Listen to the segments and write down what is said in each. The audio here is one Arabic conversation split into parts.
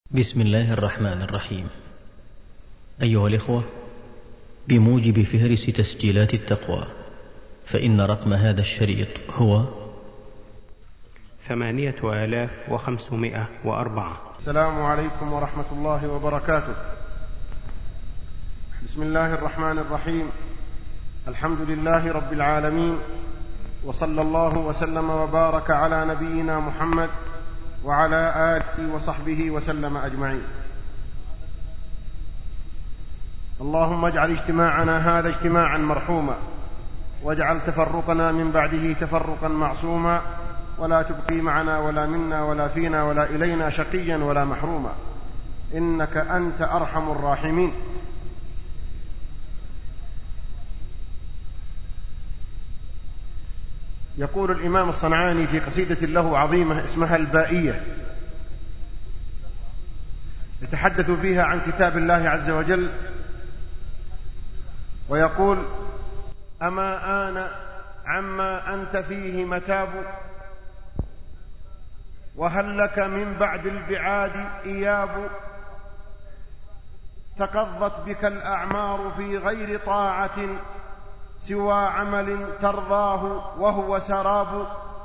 بسم الله الرحمن الرحيم. أيها الإخوة، بموجب فهرس تسجيلات التقوى، فإن رقم هذا الشريط هو 8504. السلام عليكم ورحمة الله وبركاته. بسم الله الرحمن الرحيم. الحمد لله رب العالمين، وصلى الله وسلم وبارك على نبينا محمد وعلى آله وصحبه وسلم أجمعين. اللهم اجعل اجتماعنا هذا اجتماعا مرحوما، واجعل تفرقنا من بعده تفرقا معصوما، ولا تبقي معنا ولا منا ولا فينا ولا إلينا شقيا ولا محروما، إنك أنت أرحم الراحمين. يقول الإمام الصنعاني في قصيدة له عظيمة اسمها البائية، يتحدث فيها عن كتاب الله عز وجل، ويقول: أما آن عما أنت فيه متاب، وهل لك من بعد البعاد إياب، تقضت بك الأعمار في غير طاعة، سوى عمل ترضاه وهو سراب.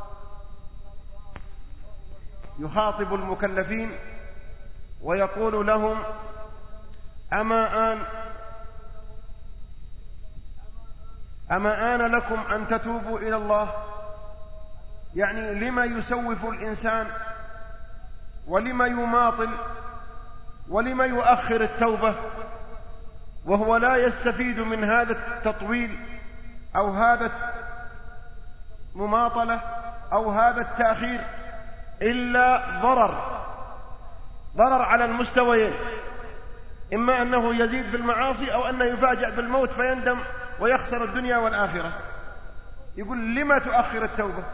يخاطب المكلفين ويقول لهم: أما آن لكم أن تتوبوا إلى الله؟ يعني لما يسوف الإنسان، ولما يماطل، ولما يؤخر التوبة وهو لا يستفيد من هذا التطويل أو هذا المماطلة أو هذا التأخير إلا ضرر على المستويين، إما أنه يزيد في المعاصي أو أنه يفاجأ بالموت فيندم ويخسر الدنيا والآخرة. يقول: لما تؤخر التوبة؟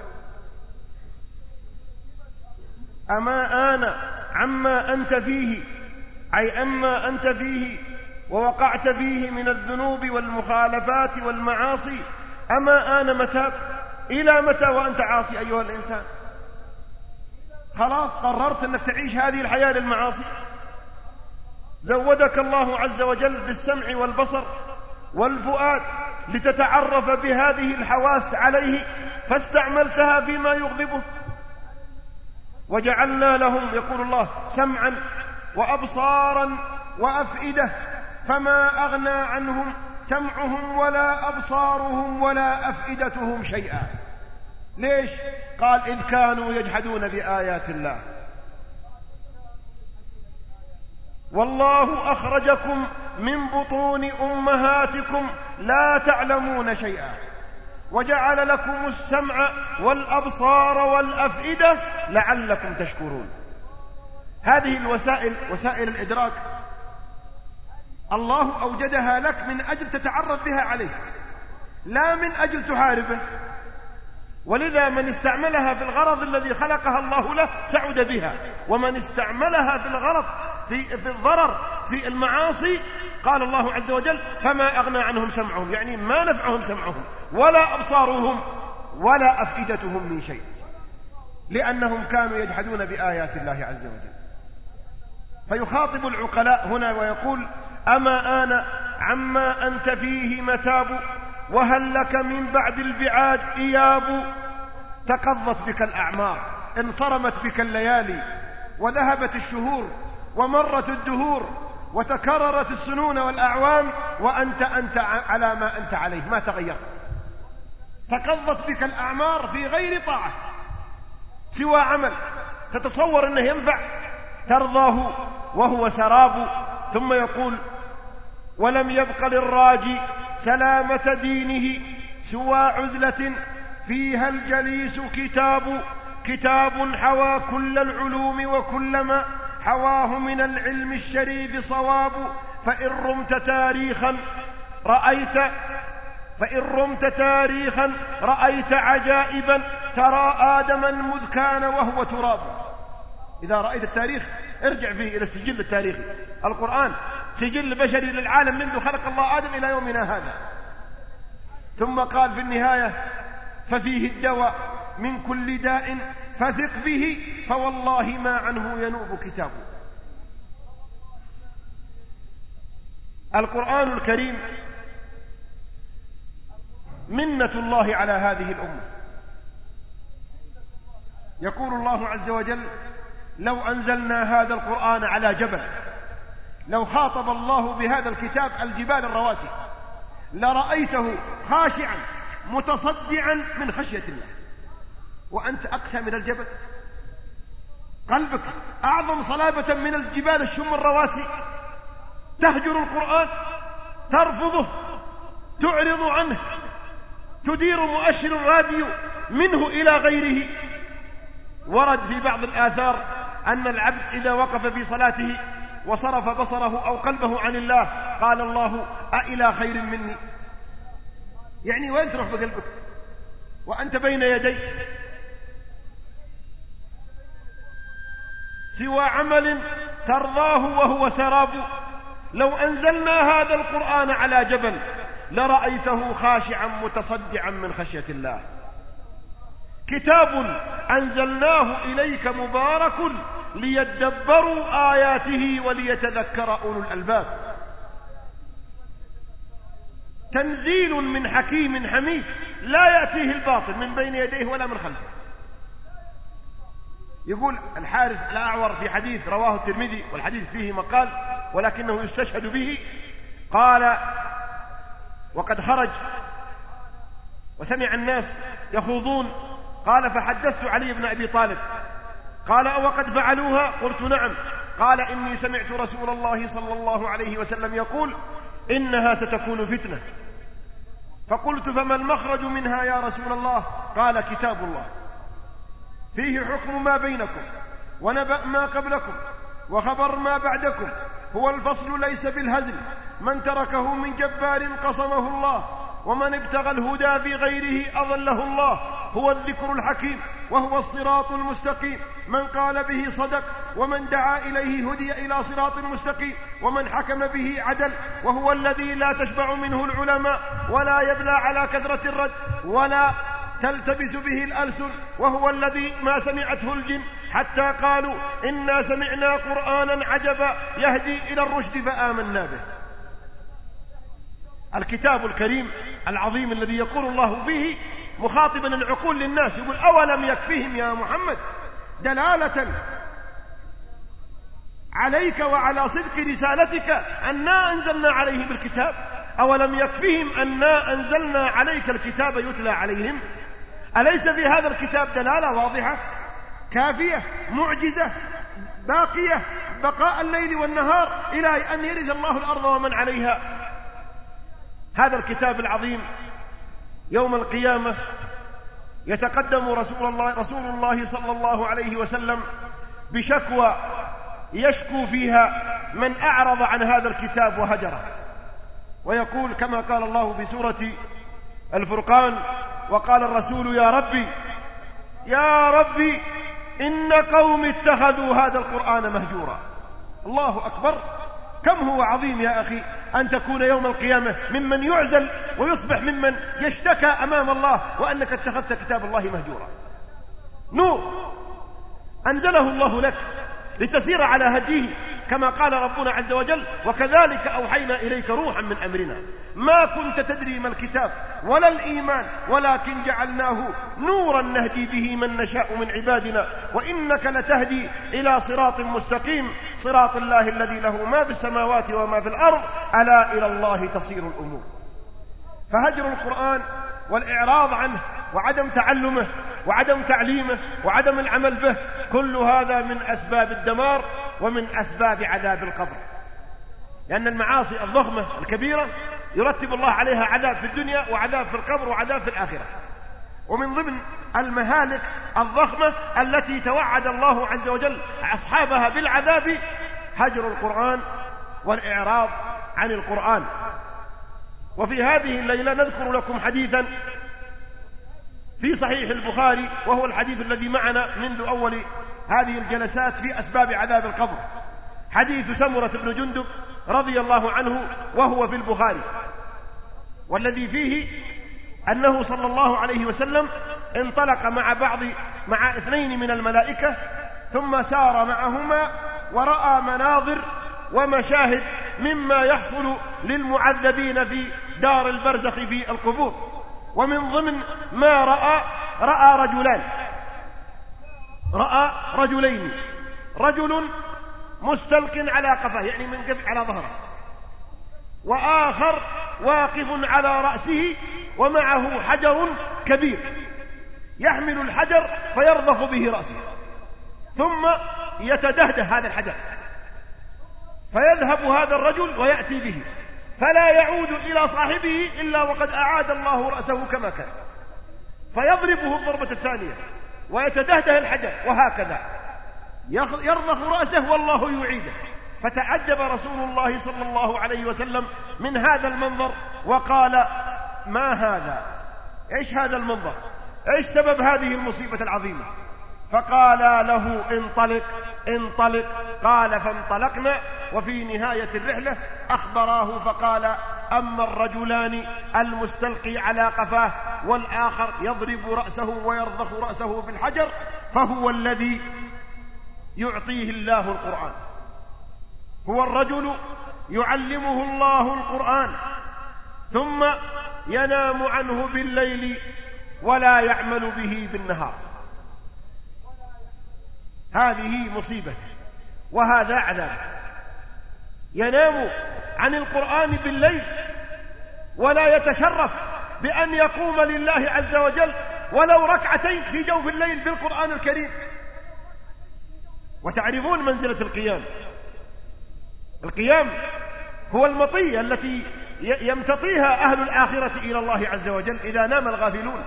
أما آن عما أنت فيه، أي أما أنت فيه ووقعت فيه من الذنوب والمخالفات والمعاصي، أما آن متاب؟ إلى متى وأنت عاصي أيها الإنسان؟ خلاص قررت أنك تعيش هذه الحياة للمعاصي. زودك الله عز وجل بالسمع والبصر والفؤاد لتتعرف بهذه الحواس عليه، فاستعملتها فيما يغضبه. وجعلنا لهم، يقول الله، سمعا وأبصارا وأفئدة، فما أغنى عنهم سمعهم ولا أبصارهم ولا أفئدتهم شيئا. ليش؟ قال: إذ كانوا يجحدون بآيات الله، والله أخرجكم من بطون أمهاتكم لا تعلمون شيئا، وجعل لكم السمع والأبصار والأفئدة لعلكم تشكرون. هذه الوسائل، وسائل الإدراك، الله أوجدها لك من أجل تتعرف بها عليه، لا من أجل تحاربه. ولذا من استعملها في الغرض الذي خلقها الله له سعد بها، ومن استعملها في الغرض في الضرر في المعاصي، قال الله عز وجل: فما أغنى عنهم سمعهم، يعني ما نفعهم سمعهم ولا أبصارهم ولا أفئدتهم من شيء، لأنهم كانوا يجحدون بآيات الله عز وجل. فيخاطب العقلاء هنا ويقول: أما آن عما أنت فيه متاب، وهل لك من بعد البعاد إياب، تقضت بك الأعمار، انصرمت بك الليالي، وذهبت الشهور، ومرت الدهور، وتكررت السنون والأعوام، وأنت على ما أنت عليه، ما تغيرت. تقضت بك الأعمار في غير طاعة، سوى عمل تتصور أنه ينفع ترضاه وهو سراب. ثم يقول: ولم يبق للراجي سلامة دينه، سوى عزلة فيها الجليس كتاب حوى كل العلوم، وكل ما حواه من العلم الشريف صواب. فإن رمت تاريخا رأيت عجائبا، ترى آدما مذ كان وهو تراب. إذا رأيت التاريخ ارجع فيه إلى السجل التاريخي. القرآن سجل بشري للعالم منذ خلق الله آدم إلى يومنا هذا. ثم قال في النهاية: ففيه الدواء من كل داء، فثق به، فوالله ما عنه ينوب كتابه. القرآن الكريم منة الله على هذه الأمة. يقول الله عز وجل: لو أنزلنا هذا القرآن على جبل، لو خاطب الله بهذا الكتاب الجبال الرواسي لرأيته خاشعا متصدعا من خشية الله. وأنت أقسى من الجبل، قلبك أعظم صلابة من الجبال الشم الرواسي، تهجر القرآن، ترفضه، تعرض عنه، تدير مؤشر الراديو منه إلى غيره. ورد في بعض الآثار أن العبد إذا وقف في صلاته وصرف بصره أو قلبه عن الله قال الله: أإلى خير مني؟ يعني وين تروح بقلبك وأنت بين يدي سوى عمل ترضاه وهو سراب؟ لو أنزلنا هذا القرآن على جبل لرأيته خاشعا متصدعا من خشية الله. كتاب أنزلناه إليك مبارك ليدبروا آياته وليتذكر أولو الألباب. تنزيل من حكيم حميد لا يأتيه الباطل من بين يديه ولا من خلفه. يقول الحارث الأعور في حديث رواه الترمذي والحديث فيه مقال ولكنه يستشهد به، قال: وقد خرج وسمع الناس يخوضون، قال: فحدثت علي بن أبي طالب، قال: وقد فعلوها؟ قلت: نعم. قال: إني سمعت رسول الله صلى الله عليه وسلم يقول: إنها ستكون فتنة. فقلت: فما المخرج منها يا رسول الله؟ قال: كتاب الله فيه حكم ما بينكم ونبأ ما قبلكم وخبر ما بعدكم، هو الفصل ليس بالهزل، من تركه من جبار قصمه الله، ومن ابتغى الهدى في غيره أضله الله، هو الذكر الحكيم وهو الصراط المستقيم، من قال به صدق، ومن دعا إليه هدي إلى صراط مستقيم، ومن حكم به عدل، وهو الذي لا تشبع منه العلماء ولا يبلى على كثرة الرد ولا تلتبس به الألسن، وهو الذي ما سمعته الجن حتى قالوا: إنا سمعنا قرآنا عجبا يهدي إلى الرشد فآمنا به. الكتاب الكريم العظيم الذي يقول الله فيه مخاطبا العقول للناس، يقول: أولم يكفيهم يا محمد دلالة عليك وعلى صدق رسالتك أنا أنزلنا عليهم الكتاب؟ أولم يكفيهم أنا أنزلنا عليك الكتاب يتلى عليهم؟ أليس في هذا الكتاب دلالة واضحة كافية معجزة باقية بقاء الليل والنهار إلى أن يرث الله الأرض ومن عليها؟ هذا الكتاب العظيم يوم القيامة يتقدم رسول الله صلى الله عليه وسلم بشكوى يشكو فيها من أعرض عن هذا الكتاب وهجره، ويقول كما قال الله في سورة الفرقان: وقال الرسول يا ربي إن قوم اتخذوا هذا القرآن مهجورا. الله أكبر، كم هو عظيم يا أخي أن تكون يوم القيامة ممن يعزل ويصبح ممن يشتكى أمام الله وأنك اتخذت كتاب الله مهجورا. نور أنزله الله لك لتسير على هديه، كما قال ربنا عز وجل: وكذلك أوحينا إليك روحا من أمرنا ما كنت تدري ما الكتاب ولا الإيمان ولكن جعلناه نورا نهدي به من نشاء من عبادنا وإنك لتهدي إلى صراط مستقيم، صراط الله الذي له ما في السماوات وما في الأرض ألا إلى الله تصير الأمور. فهجر القرآن والإعراض عنه وعدم تعلمه وعدم تعليمه وعدم العمل به، كل هذا من أسباب الدمار ومن أسباب عذاب القبر، لأن المعاصي الضخمة الكبيرة يرتب الله عليها عذاب في الدنيا وعذاب في القبر وعذاب في الآخرة. ومن ضمن المهالك الضخمة التي توعد الله عز وجل أصحابها بالعذاب هجر القرآن والإعراض عن القرآن. وفي هذه الليلة نذكر لكم حديثا في صحيح البخاري، وهو الحديث الذي معنا منذ أول هذه الجلسات في أسباب عذاب القبر، حديث سمرة بن جندب رضي الله عنه، وهو في البخاري، والذي فيه أنه صلى الله عليه وسلم انطلق مع 2 من الملائكة، ثم سار معهما ورأى مناظر ومشاهد مما يحصل للمعذبين في دار البرزخ في القبور. ومن ضمن ما رأى رجلين، رجل مستلق على قفاه يعني منكفئ على ظهره، وآخر واقف على رأسه ومعه حجر كبير يحمل الحجر فيرضخ به رأسه، ثم يتدهده هذا الحجر، فيذهب هذا الرجل ويأتي به، فلا يعود إلى صاحبه إلا وقد أعاد الله رأسه كما كان، فيضربه الضربة الثانية ويتدهده الحجر، وهكذا يرضخ رأسه والله يعيده. فتعجب رسول الله صلى الله عليه وسلم من هذا المنظر وقال: ما هذا؟ إيش هذا المنظر؟ إيش سبب هذه المصيبة العظيمة؟ فقال له: انطلق انطلق. قال: فانطلقنا، وفي نهاية الرحلة أخبراه فقال: أما الرجلان المستلقي على قفاه والآخر يضرب رأسه ويرضخ رأسه بالحجر فهو الذي يعطيه الله القرآن، هو الرجل يعلمه الله القرآن ثم ينام عنه بالليل ولا يعمل به بالنهار. هذه مصيبة وهذا عذاب. ينام عن القرآن بالليل ولا يتشرف بأن يقوم لله عز وجل ولو ركعتين في جوف الليل بالقرآن الكريم. وتعرفون منزلة القيام. القيام هو المطية التي يمتطيها أهل الآخرة إلى الله عز وجل إذا نام الغافلون.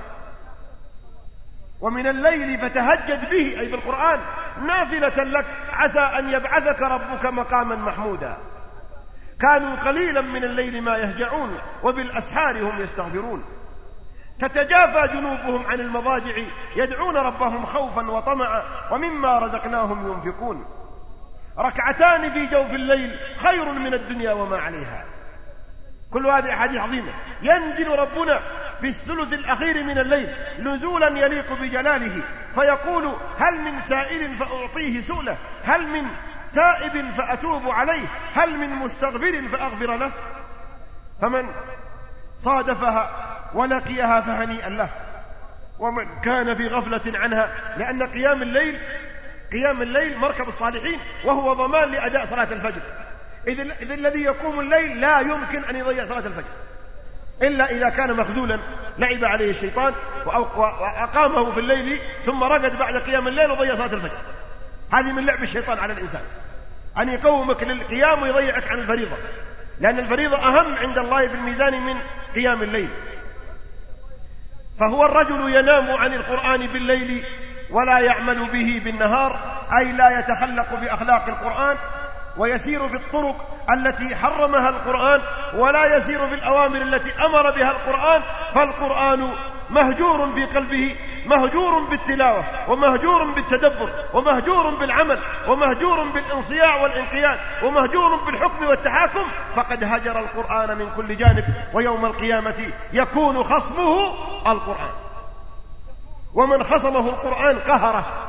ومن الليل فتهجد به أي بالقرآن نافلة لك عسى أن يبعثك ربك مقاما محمودا. كانوا قليلا من الليل ما يهجعون وبالأسحار هم يستغفرون. تتجافى جنوبهم عن المضاجع يدعون ربهم خوفا وطمعا ومما رزقناهم ينفقون. ركعتان في جوف الليل خير من الدنيا وما عليها. كل هذه أحاديث عظيمة. ينزل ربنا في الثلث الأخير من الليل نزولا يليق بجلاله فيقول: هل من سائل فأعطيه سؤله، هل من تائب فأتوب عليه، هل من مستغفر فأغفر له. فمن صادفها ولقيها فهنيئا له، ومن كان في غفلة عنها، لأن قيام الليل مركب الصالحين وهو ضمان لأداء صلاة الفجر. إذ الذي يقوم الليل لا يمكن أن يضيع صلاة الفجر إلا إذا كان مخذولا لعب عليه الشيطان وأقامه في الليل ثم رقد بعد قيام الليل وضيع صلاة الفجر. هذه من لعب الشيطان على الإنسان، أن يقومك للقيام ويضيعك عن الفريضة، لأن الفريضة أهم عند الله في الميزان من قيام الليل. فهو الرجل ينام عن القرآن بالليل ولا يعمل به بالنهار، أي لا يتخلق بأخلاق القرآن ويسير في الطرق التي حرمها القرآن ولا يسير في الأوامر التي أمر بها القرآن. فالقرآن مهجور في قلبه، مهجور بالتلاوة ومهجور بالتدبر ومهجور بالعمل ومهجور بالانصياع والانقياد ومهجور بالحكم والتحاكم. فقد هجر القرآن من كل جانب، ويوم القيامة يكون خصمه القرآن، ومن خصمه القرآن قهره،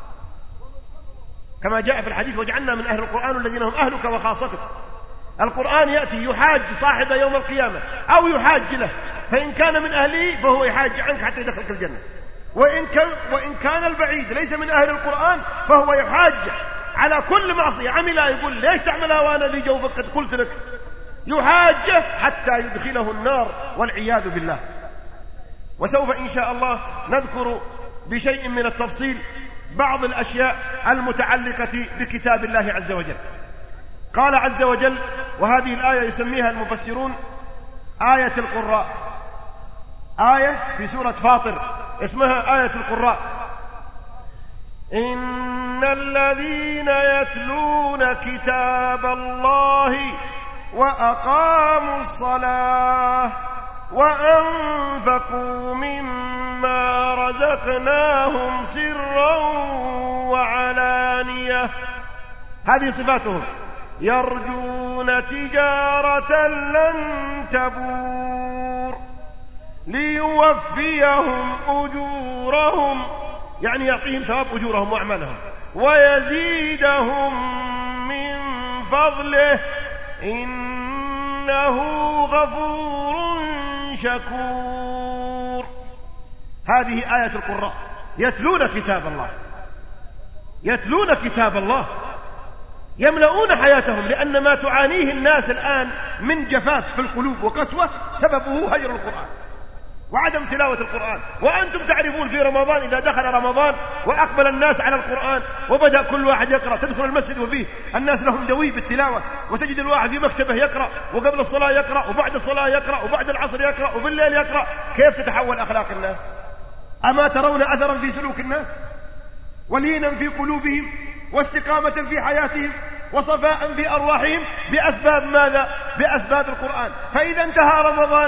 كما جاء في الحديث: وجعلنا من أهل القرآن الذين هم أهلك وخاصتك. القرآن يأتي يحاج صاحب يوم القيامة أو يحاج له، فإن كان من أهله فهو يحاج عنك حتى يدخلك الجنة، وإن كان البعيد ليس من أهل القرآن فهو يحاج على كل معصية عملها، يقول: ليش تعملها وأنا في جوفك قد قلت لك؟ يحاج حتى يدخله النار والعياذ بالله. وسوف إن شاء الله نذكر بشيء من التفصيل بعض الأشياء المتعلقة بكتاب الله عز وجل. قال عز وجل، وهذه الآية يسميها المفسرون آية القراء، آية في سورة فاطر اسمها آية القراء: إن الذين يتلون كتاب الله وأقاموا الصلاة وأنفقوا مما رزقناهم سرا وعلانية، هذه صفاتهم، يرجون تجارة لن تبور ليوفيهم أجورهم، يعني يعطيهم ثواب أجورهم وأعمالهم، ويزيدهم من فضله، إنه غفور شكور. هذه آية القراء يتلون كتاب الله، يتلون كتاب الله، يملؤون حياتهم، لأن ما تعانيه الناس الآن من جفاف في القلوب وقسوة سببه هجر القرآن وعدم تلاوة القرآن. وأنتم تعرفون في رمضان إذا دخل رمضان وأقبل الناس على القرآن وبدأ كل واحد يقرأ، تدخل المسجد وفيه الناس لهم دوي بالتلاوة، وتجد الواحد في مكتبه يقرأ، وقبل الصلاة يقرأ، وبعد الصلاة يقرأ، وبعد العصر يقرأ، وبالليل يقرأ. كيف تتحول أخلاق الناس؟ أما ترون أثرا في سلوك الناس ولينا في قلوبهم واستقامة في حياتهم وصفاء في أرواحهم بأسباب ماذا؟ بأسباب القرآن. فإذا انتهى رمضان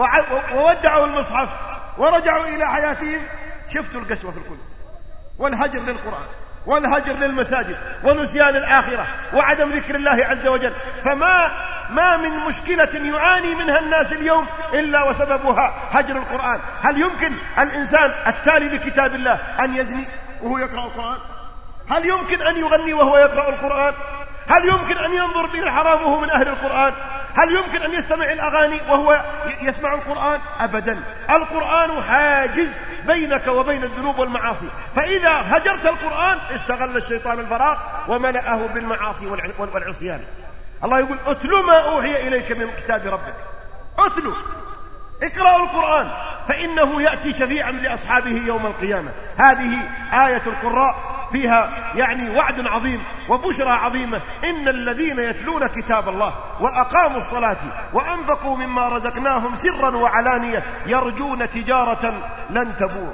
وودعوا المصحف ورجعوا إلى حياتهم، شفتوا القسوة في القلوب والهجر للقرآن والهجر للمساجد ونسيان الآخرة وعدم ذكر الله عز وجل. فما من مشكلة يعاني منها الناس اليوم إلا وسببها هجر القرآن. هل يمكن الإنسان التالي لكتاب الله أن يزني وهو يقرأ القرآن؟ هل يمكن أن يغني وهو يقرأ القرآن؟ هل يمكن أن ينظر به الحرام وهو من أهل القرآن؟ هل يمكن أن يستمع الأغاني وهو يسمع القرآن؟ أبدا. القرآن حاجز بينك وبين الذنوب والمعاصي، فإذا هجرت القرآن استغل الشيطان الفراغ وملأه بالمعاصي والعصيان. الله يقول اتلو ما أوحي إليك من كتاب ربك، اتلو، اقرأوا القرآن فإنه يأتي شفيعا لأصحابه يوم القيامة. هذه آية القراء فيها يعني وعد عظيم وبشرى عظيمة. إن الذين يتلون كتاب الله وأقاموا الصلاة وأنفقوا مما رزقناهم سرا وعلانية يرجون تجارة لن تبور،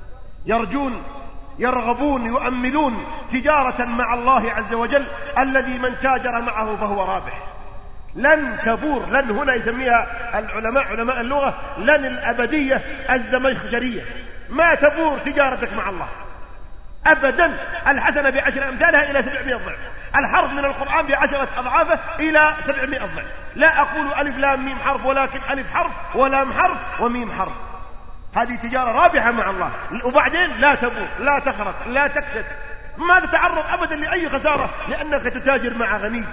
يرجون، يرغبون، يؤملون تجارة مع الله عز وجل الذي من تاجر معه فهو رابح. لن تبور، لن هنا يسميها العلماء علماء اللغة لن الأبدية الزمخشرية، ما تبور تجارتك مع الله أبدا. الحسنة ب10 أمثالها إلى 700 ضعف، الحرف من القرآن ب10 أضعافه إلى 700 ضعف. لا أقول ألف لام ميم حرف، ولكن ألف حرف ولام حرف وميم حرف. هذه تجارة رابحة مع الله. وبعدين لا تبور، لا تخرق، لا تكسد، ما تتعرض أبدا لأي خسارة، لأنك تتاجر مع غني،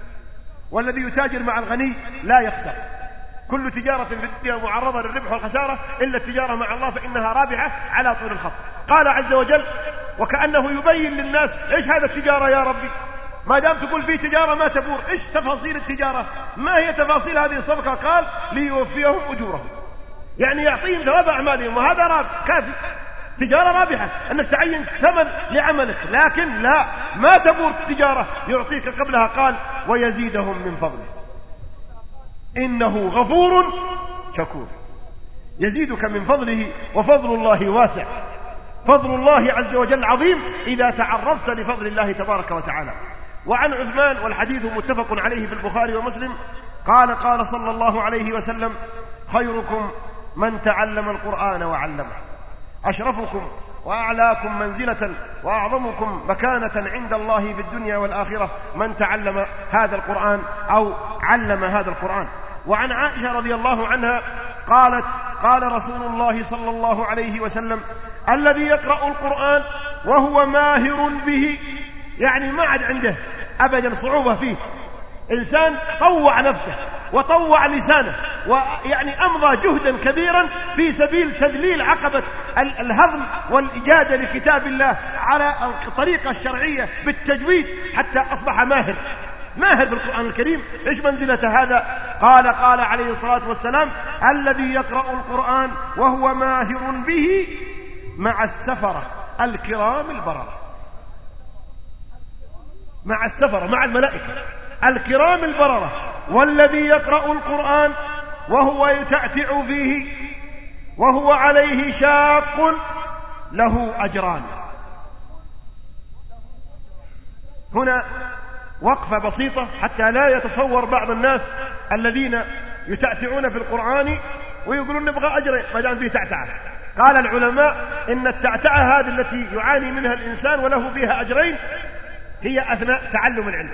والذي يتاجر مع الغني لا يخسر. كل تجارة في الدنيا معرضة للربح والخسارة إلا التجارة مع الله فإنها رابحة على طول الخط. قال عز وجل وكأنه يبين للناس إيش هذا التجارة يا ربي؟ ما دام تقول في تجارة ما تبور، إيش تفاصيل التجارة؟ ما هي تفاصيل هذه الصفقة؟ قال ليوفيهم أجورهم، يعني يعطيهم ثواب أعمالهم، وهذا رابح كافي. تجارة رابحة أنك تعين ثمن لعملك، لكن لا، ما تبور التجارة. يعطيك قبلها قال ويزيدهم من فضله إنه غفور شكور، يزيدك من فضله، وفضل الله واسع، فضل الله عز وجل عظيم إذا تعرضت لفضل الله تبارك وتعالى. وعن عثمان، والحديث متفق عليه في البخاري ومسلم، قال صلى الله عليه وسلم خيركم من تعلم القرآن وعلمه، أشرفكم وأعلاكم منزلة وأعظمكم مكانة عند الله في الدنيا والآخرة من تعلم هذا القرآن أو علم هذا القرآن. وعن عائشة رضي الله عنها قالت قال رسول الله صلى الله عليه وسلم الذي يقرأ القرآن وهو ماهر به، يعني ما عاد عنده أبدا صعوبة فيه، إنسان طوع نفسه وطوع لسانه ويعني أمضى جهدا كبيرا في سبيل تذليل عقبة الهضم والإجادة لكتاب الله على الطريقة الشرعية بالتجويد حتى أصبح ماهر بالقرآن الكريم. إيش منزلة هذا؟ قال عليه الصلاة والسلام الذي يقرأ القرآن وهو ماهر به مع السفرة الكرام البررة، مع السفرة، مع الملائكة الكرام البررة. والذي يقرأ القرآن وهو يتعتع فيه وهو عليه شاق له أجران. هنا وقفة بسيطة حتى لا يتصور بعض الناس الذين يتعتعون في القرآن ويقولون نبغى أجر ما دام فيه تعتعة. قال العلماء إن التعتعة هذه التي يعاني منها الإنسان وله فيها أجرين هي أثناء تعلم العلم،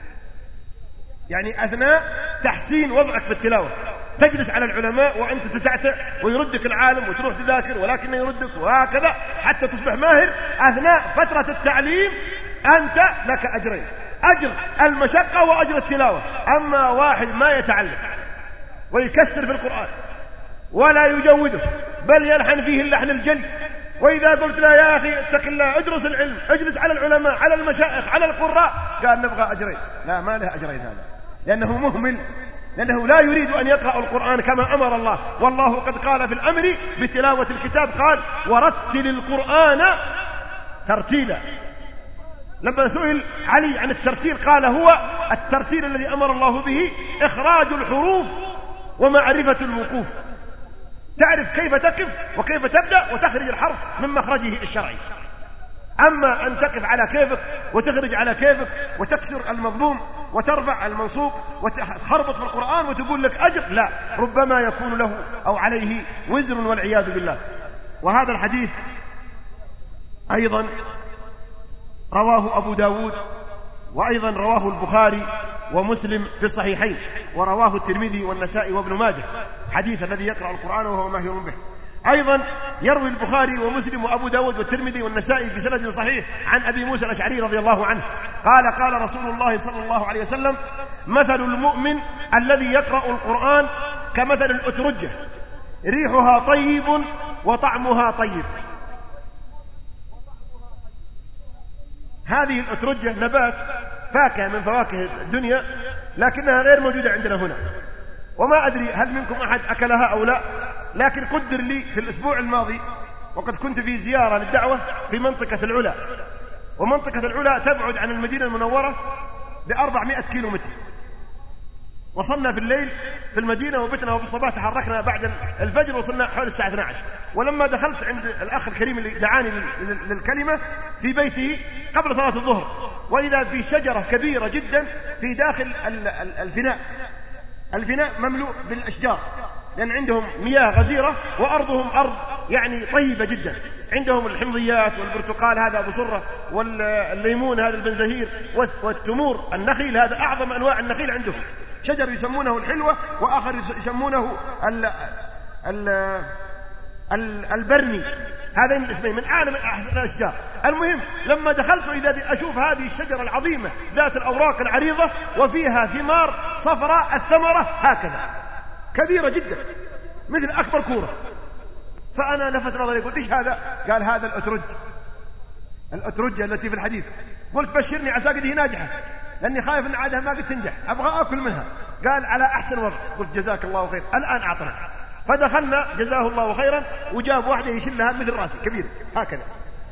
يعني أثناء تحسين وضعك في التلاوة، تجلس على العلماء وأنت تتعتع ويردك العالم وتروح تذاكر ولكنه يردك وهكذا حتى تصبح ماهر. أثناء فترة التعليم أنت لك أجرين، أجر المشقة وأجر التلاوة. أما واحد ما يتعلم ويكسر في القرآن ولا يجوده بل يلحن فيه اللحن الجلي، وإذا قلت له يا أخي اتق الله ادرس العلم اجلس على العلماء على المشايخ على القراء، قال نبغى أجرين. لا، ما له أجرين هذا، لأنه مهمل، لأنه لا يريد أن يقرأ القرآن كما أمر الله. والله قد قال في الأمر بتلاوة الكتاب قال ورتل القرآن ترتيلا. لما سئل علي عن الترتيل قال هو الترتيل الذي أمر الله به إخراج الحروف ومعرفة الوقوف، تعرف كيف تقف وكيف تبدأ وتخرج الحرف من مخرجه الشرعي. أما أن تقف على كيفك وتخرج على كيفك وتكسر المظلوم وترفع المنصوب وتخربط في القرآن وتقول لك أجر، لا، ربما يكون له أو عليه وزر والعياذ بالله. وهذا الحديث أيضا رواه أبو داود، وأيضا رواه البخاري ومسلم في الصحيحين، ورواه الترمذي والنسائي وابن ماجه، حديث الذي يقرأ القرآن وهو ماهر به. أيضا يروي البخاري ومسلم وأبو داود والترمذي والنسائي في سند صحيح عن أبي موسى الأشعري رضي الله عنه قال قال رسول الله صلى الله عليه وسلم مثل المؤمن الذي يقرأ القرآن كمثل الأترجة ريحها طيب وطعمها طيب. هذه الأترجة نبات فاكهة من فواكه الدنيا لكنها غير موجودة عندنا هنا، وما أدري هل منكم أحد أكلها أو لا، لكن قدر لي في الأسبوع الماضي وقد كنت في زيارة للدعوة في منطقة العلا، ومنطقة العلا تبعد عن المدينة المنورة ب400 كيلو متر. وصلنا في الليل في المدينة وبتنا، وفي الصباح تحركنا بعد الفجر، وصلنا حول الساعة 12. ولما دخلت عند الأخ الكريم اللي دعاني للكلمة في بيته قبل صلاة الظهر، وإذا في شجرة كبيرة جدا في داخل الفناء مملوء بالأشجار، لأن عندهم مياه غزيرة وأرضهم أرض يعني طيبة جدا، عندهم الحمضيات والبرتقال هذا أبو سرة والليمون هذا البنزهير والتمور النخيل هذا أعظم أنواع النخيل عندهم، شجر يسمونه الحلوة وآخر يسمونه البرني، هذين الاسمين من أعلى من أحسن الأشجار. المهم لما دخلت إذا أشوف هذه الشجرة العظيمة ذات الأوراق العريضة وفيها ثمار صفراء الثمرة هكذا كبيرة جدا مثل أكبر كورة. فأنا لفت نظري قلت إيش هذا؟ قال هذا الأترجة التي في الحديث. قلت بشرني عسى قد هي ناجحة، لأني خايف أن عادها ما قد تنجح، أبغى أكل منها. قال على أحسن وضع. قلت جزاك الله خير، الآن أعطنا. فدخلنا جزاه الله خيرا وجاب واحدة يشلها مثل راسي كبيرة هكذا.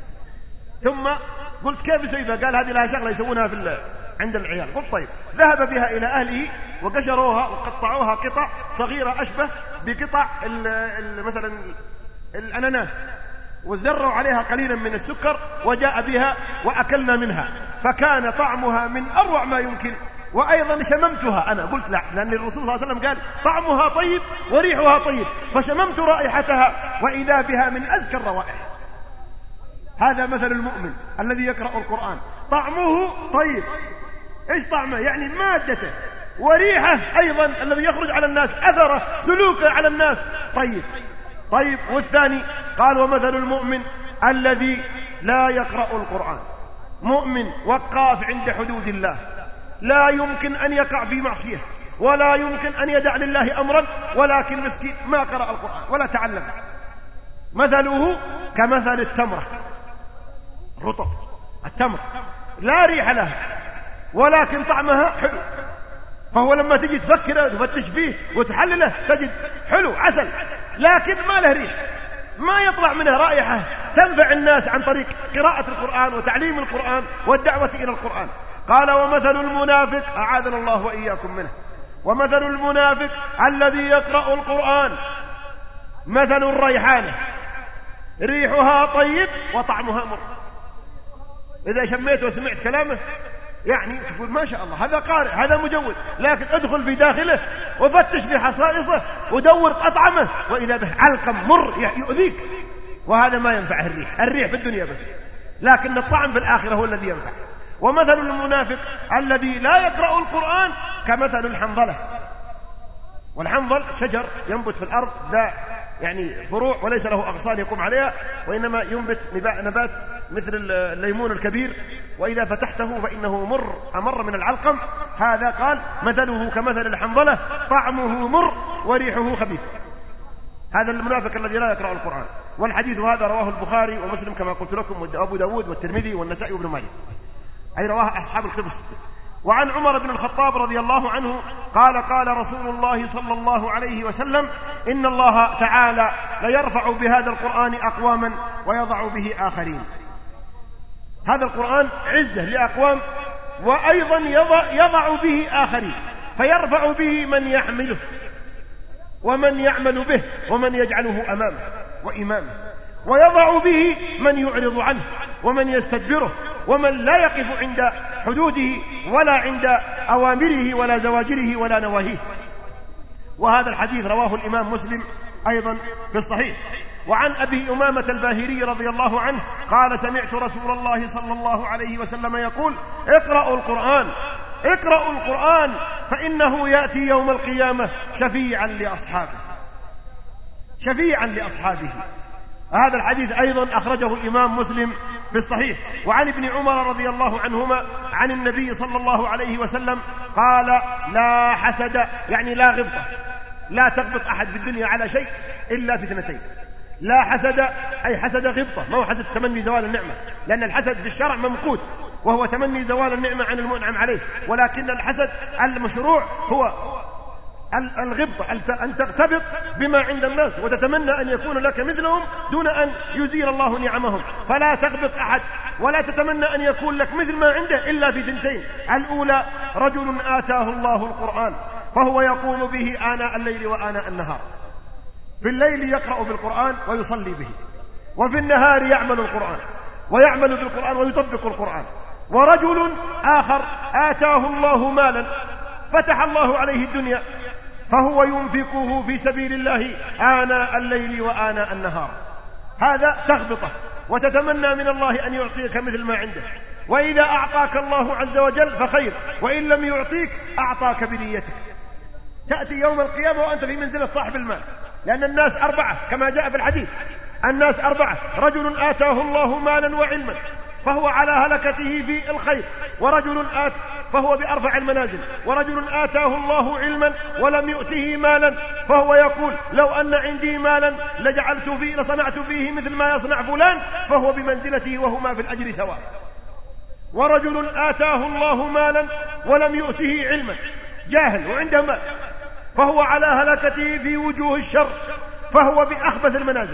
ثم قلت كيف يسويها؟ قال هذه لها شغلة يسوونها عند العيال. قلت طيب. ذهب بها إلى أهله وقشروها وقطعوها قطع صغيرة أشبه بقطع مثلا الأناناس، وزروا عليها قليلا من السكر وجاء بها وأكلنا منها، فكان طعمها من أروع ما يمكن. وأيضا شممتها أنا، قلت لا، لأن الرسول صلى الله عليه وسلم قال طعمها طيب وريحها طيب، فشممت رائحتها وإذا بها من أزكى الروائح. هذا مثل المؤمن الذي يقرأ القرآن، طعمه طيب. إيش طعمه؟ يعني مادته وريحه أيضا الذي يخرج على الناس، أثره سلوكه على الناس طيب. والثاني قال ومثل المؤمن الذي لا يقرأ القرآن، مؤمن وقاف عند حدود الله، لا يمكن أن يقع في معصية ولا يمكن أن يدع لله أمرا، ولكن مسكين ما قرأ القرآن ولا تعلم. مثله كمثل التمرة، رطب التمر لا ريح لها ولكن طعمها حلو، فهو لما تجي تفكره وتفتش فيه وتحلله تجد حلو عسل، لكن ما له ريح، ما يطلع منها رائحة تنفع الناس عن طريق قراءة القرآن وتعليم القرآن والدعوة إلى القرآن. قال ومثل المنافق، أعاذنا الله وإياكم منه، ومثل المنافق الذي يقرأ القرآن مثل الريحانة ريحها طيب وطعمها مر. إذا شميت وسمعت كلامه يعني تقول ما شاء الله هذا قارئ هذا مجود، لكن ادخل في داخله وفتش في حصائصه ودور أطعمه وإذا به علقم مر يؤذيك، وهذا ما ينفعه الريح في الدنيا بس، لكن الطعم في الآخرة هو الذي ينفع. ومثل المنافق الذي لا يقرأ القرآن كمثل الحنظلة، والحنظل شجر ينبت في الأرض ذا يعني فروع وليس له أغصان يقوم عليها، وإنما ينبت نبات مثل الليمون الكبير، وإذا فتحته فإنه أمر من العلقم. هذا قال مثله كمثل الحنظلة طعمه مر وريحه خبيث. هذا المنافق الذي لا يقرأ القرآن. والحديث هذا رواه البخاري ومسلم كما قلت لكم، وأبو داود والترمذي والنسائي وابن ماجه، أي رواه أصحاب الكتب الستة. وعن عمر بن الخطاب رضي الله عنه قال قال رسول الله صلى الله عليه وسلم: إن الله تعالى ليرفع بهذا القرآن أقواما ويضع به آخرين. هذا القرآن عزة لأقوام، وأيضا يضع به آخرين، فيرفع به من يحمله ومن يعمل به ومن يجعله أمامه وإمامه، ويضع به من يعرض عنه ومن يستدبره ومن لا يقف عند حدوده ولا عند أوامره ولا زواجره ولا نواهيه. وهذا الحديث رواه الإمام مسلم أيضا في الصحيح. وعن أبي أمامة الباهلي رضي الله عنه قال: سمعت رسول الله صلى الله عليه وسلم يقول: اقرأوا القرآن اقرأوا القرآن فإنه يأتي يوم القيامة شفيعا لأصحابه. هذا الحديث أيضا أخرجه الإمام مسلم في الصحيح. وعن ابن عمر رضي الله عنهما عن النبي صلى الله عليه وسلم قال: لا حسد، يعني لا غبطة، لا تغبط أحد في الدنيا على شيء إلا في اثنتين. لا حسد أي حسد غبطة، ما هو حسد تمني زوال النعمة، لأن الحسد في الشرع ممقوت وهو تمني زوال النعمة عن المنعم عليه، ولكن الحسد المشروع هو الغبطة، أن تغتبط بما عند الناس وتتمنى أن يكون لك مثلهم دون أن يزيل الله نعمهم. فلا تغبط أحد ولا تتمنى أن يكون لك مثل ما عنده إلا في ثنتين: الأولى رجل آتاه الله القرآن فهو يقوم به آناء الليل وآناء النهار. في الليل يقرأ بالقرآن ويصلي به، وفي النهار يعمل القرآن ويعمل بالقرآن ويطبق القرآن. ورجل آخر آتاه الله مالا فتح الله عليه الدنيا فهو ينفقه في سبيل الله آناء الليل وآناء النهار. هذا تغبطه وتتمنى من الله أن يعطيك مثل ما عنده، وإذا أعطاك الله عز وجل فخير، وإن لم يعطيك أعطاك بنيتك. تأتي يوم القيامة وأنت في منزلة صاحب المال، لأن الناس أربعة كما جاء في الحديث: الناس أربعة: رجل آتاه الله مالا وعلما فهو على هلكته في الخير، ورجل فهو بأرفع المنازل، ورجل آتاه الله علما ولم يؤته مالا فهو يقول: لو أن عندي مالا لصنعت فيه مثل ما يصنع فلان، فهو بمنزلته وهما في الأجر سواء. ورجل آتاه الله مالا ولم يؤته علما، جاهل وعنده مال، فهو على هلكته في وجوه الشر، فهو بأخبث المنازل.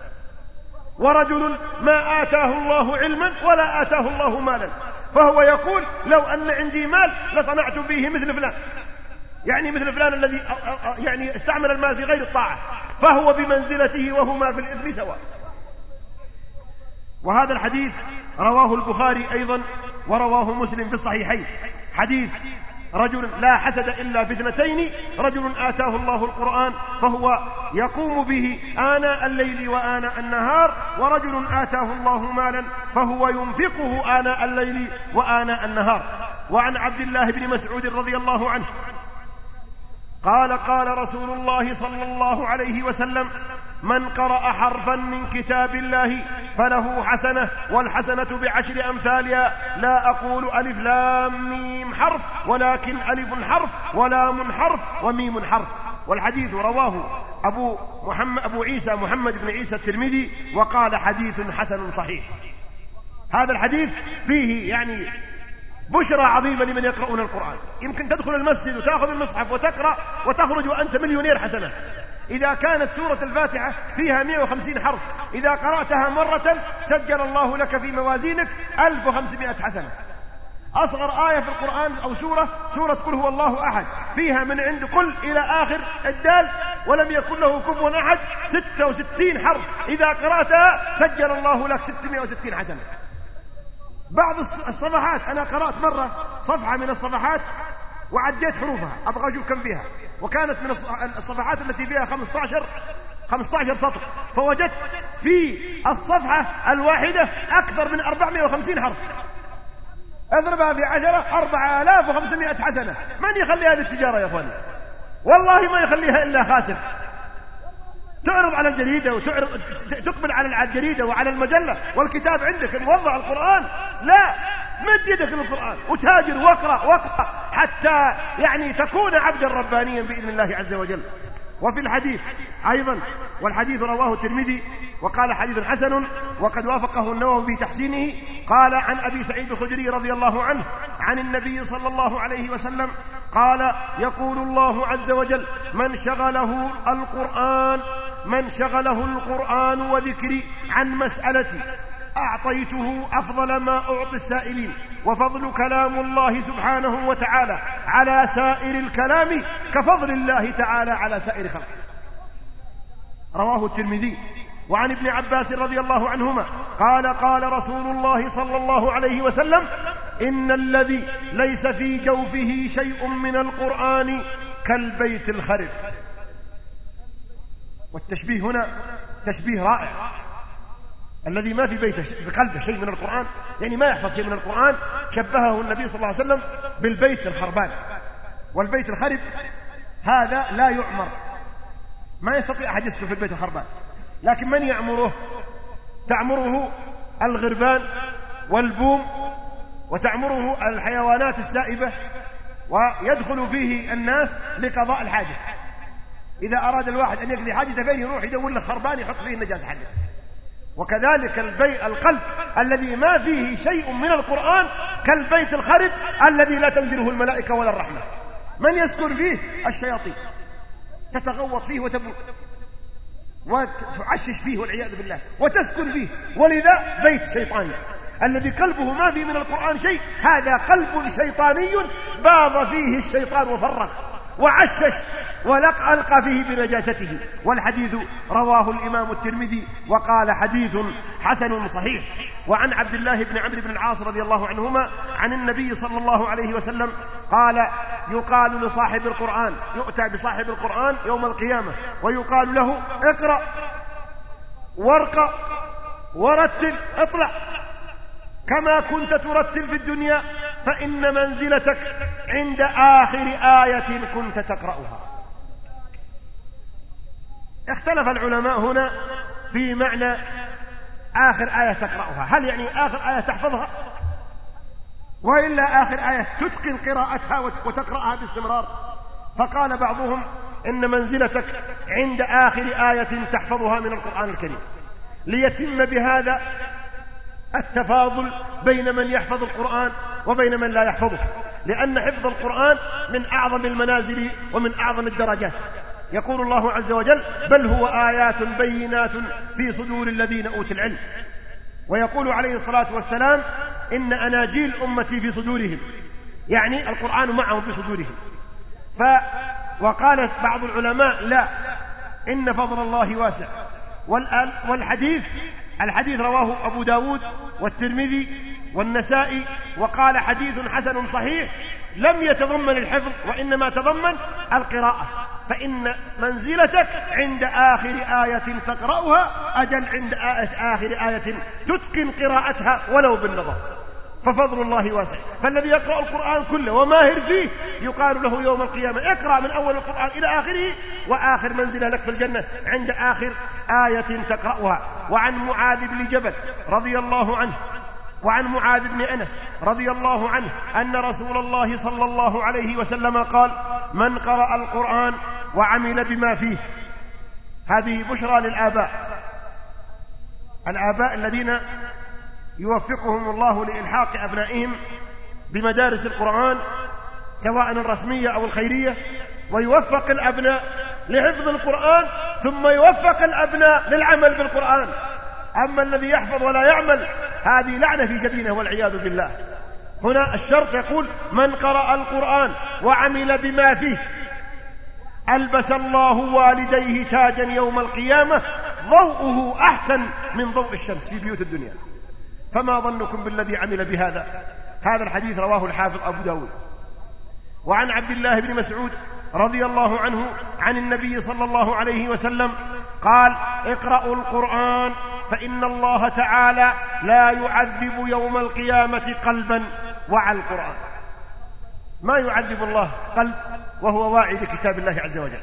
ورجل ما آتاه الله علما ولا آتاه الله مالا فهو يقول: لو أن عندي مال لصنعت فيه مثل فلان، يعني مثل فلان الذي يعني استعمل المال في غير الطاعة، فهو بمنزلته وهما في الإثم سواء. وهذا الحديث رواه البخاري أيضا ورواه مسلم في الصحيحين، حديث رجل لا حسد إلا في اثنتين: رجل آتاه الله القرآن فهو يقوم به آناء الليل وآناء النهار، ورجل آتاه الله مالا فهو ينفقه آناء الليل وآناء النهار. وعن عبد الله بن مسعود رضي الله عنه قال قال رسول الله صلى الله عليه وسلم: من قرأ حرفا من كتاب الله فله حسنة، والحسنة بعشر أمثالها، لا أقول ألف لام ميم حرف، ولكن ألف حرف ولام حرف وميم حرف. والحديث رواه أبو عيسى محمد بن عيسى الترمذي وقال: حديث حسن صحيح. هذا الحديث فيه يعني بشرى عظيمة لمن يقرؤون القرآن. يمكن تدخل المسجد وتأخذ المصحف وتقرأ وتخرج وأنت مليونير حسنات. إذا كانت سورة الفاتحة فيها 150 حرف، إذا قرأتها مرة سجل الله لك في موازينك 1500 حسنة. أصغر آية في القرآن أو سورة قل هو الله أحد، فيها من عند قل إلى آخر الدال ولم يكن له كفوا أحد 66 حرف، إذا قرأتها سجل الله لك 660 حسنة. بعض الصفحات أنا قرأت مرة صفحة من الصفحات وعديت حروفها أبغى أشوف كم فيها، وكانت من الصفحات التي فيها 15 سطر، فوجدت في الصفحة الواحدة أكثر من 450 حرف. اضربها في 10 4500 حسنة. من يخلي هذه التجارة يا أخواني؟ والله ما يخليها إلا خاسر. تعرض على الجريدة تقبل على الجريدة وعلى المجلة والكتاب عندك الموضع القرآن، لا، مد يدك للقرآن وتاجر واقرأ حتى يعني تكون عبدا ربانيا بإذن الله عز وجل. وفي الحديث أيضا، والحديث رواه الترمذي وقال حديث حسن وقد وافقه النووي بتحسينه، قال عن أبي سعيد الخدري رضي الله عنه عن النبي صلى الله عليه وسلم قال: يقول الله عز وجل: من شغله القرآن وذكري عن مسألتي أعطيته أفضل ما أعطي السائلين، وفضل كلام الله سبحانه وتعالى على سائر الكلام كفضل الله تعالى على سائر خلقه. رواه الترمذي. وعن ابن عباس رضي الله عنهما قال: قال رسول الله صلى الله عليه وسلم: إن الذي ليس في جوفه شيء من القرآن كالبيت الخرب. والتشبيه هنا تشبيه رائع، الذي ما في بقلبه شيء من القرآن، يعني ما يحفظ شيء من القرآن، شبهه النبي صلى الله عليه وسلم بالبيت الخربان. والبيت الخرب هذا لا يعمر، ما يستطيع أحد يسكن في البيت الخربان، لكن من يعمره؟ تعمره الغربان والبوم، وتعمره الحيوانات السائبة، ويدخل فيه الناس لقضاء الحاجة. إذا أراد الواحد أن يقضي حاجته فين يروح؟ يدور له خربان يحط فيه النجاسة حقه. وكذلك القلب الذي ما فيه شيء من القرآن كالبيت الخرب الذي لا تنزله الملائكة ولا الرحمة. من يسكن فيه؟ الشياطين، تتغوط فيه وتعشش فيه والعياذ بالله، وتسكن فيه. ولذا بيت شيطاني الذي قلبه ما فيه من القرآن شيء، هذا قلب شيطاني باض فيه الشيطان وفرغ وعشش ألقى فيه بنجاسته. والحديث رواه الإمام الترمذي وقال: حديث حسن صحيح. وعن عبد الله بن عمرو بن العاص رضي الله عنهما عن النبي صلى الله عليه وسلم قال: يقال لصاحب القرآن، يؤتى بصاحب القرآن يوم القيامة ويقال له: اقرأ وارقى ورتل، اطلع كما كنت ترتل في الدنيا، فإن منزلتك عند آخر آية كنت تقرأها. اختلف العلماء هنا في معنى آخر آية تقرأها، هل يعني آخر آية تحفظها، وإلا آخر آية تتقن قراءتها وتقرأها باستمرار؟ فقال بعضهم إن منزلتك عند آخر آية تحفظها من القرآن الكريم، ليتم بهذا التفاضل بين من يحفظ القرآن وبين من لا يحفظه، لأن حفظ القرآن من أعظم المنازل ومن أعظم الدرجات. يقول الله عز وجل: بل هو آيات بينات في صدور الذين أوتوا العلم. ويقول عليه الصلاة والسلام: إن أناجيل أمتي في صدورهم، يعني القرآن معهم في صدورهم. وقال بعض العلماء: لا، إن فضل الله واسع. الحديث رواه أبو داود والترمذي والنسائي وقال: حديث حسن صحيح، لم يتضمن الحفظ وإنما تضمن القراءة، فإن منزلتك عند آخر آية تقرأها أجل عند آخر آية تتقن قراءتها ولو بالنظر. ففضل الله واسع. فالذي يقرأ القرآن كله وماهر فيه يقال له يوم القيامة: اقرأ من أول القرآن إلى آخره، وآخر منزلة لك في الجنة عند آخر آية تقرأها. وعن معاذ بن جبل رضي الله عنه وعن معاذ بن أنس رضي الله عنه أن رسول الله صلى الله عليه وسلم قال: من قرأ القرآن وعمل بما فيه. هذه بشرى للآباء، الآباء الذين يوفقهم الله لإلحاق أبنائهم بمدارس القرآن سواء الرسمية أو الخيرية، ويوفق الأبناء لحفظ القرآن ثم يوفق الأبناء للعمل بالقرآن. أما الذي يحفظ ولا يعمل هذه لعنة في جبينه والعياذ بالله. هنا الشرط يقول: من قرأ القرآن وعمل بما فيه ألبس الله والديه تاجا يوم القيامة ضوءه أحسن من ضوء الشمس في بيوت الدنيا. فما ظنكم بالذي عمل بهذا؟ هذا الحديث رواه الحافظ أبو داود. وعن عبد الله بن مسعود رضي الله عنه عن النبي صلى الله عليه وسلم قال: اقرأوا القرآن فإن الله تعالى لا يعذب يوم القيامة قلبا وعى القرآن. ما يعذب الله قلب وهو واعي بكتاب الله عز وجل،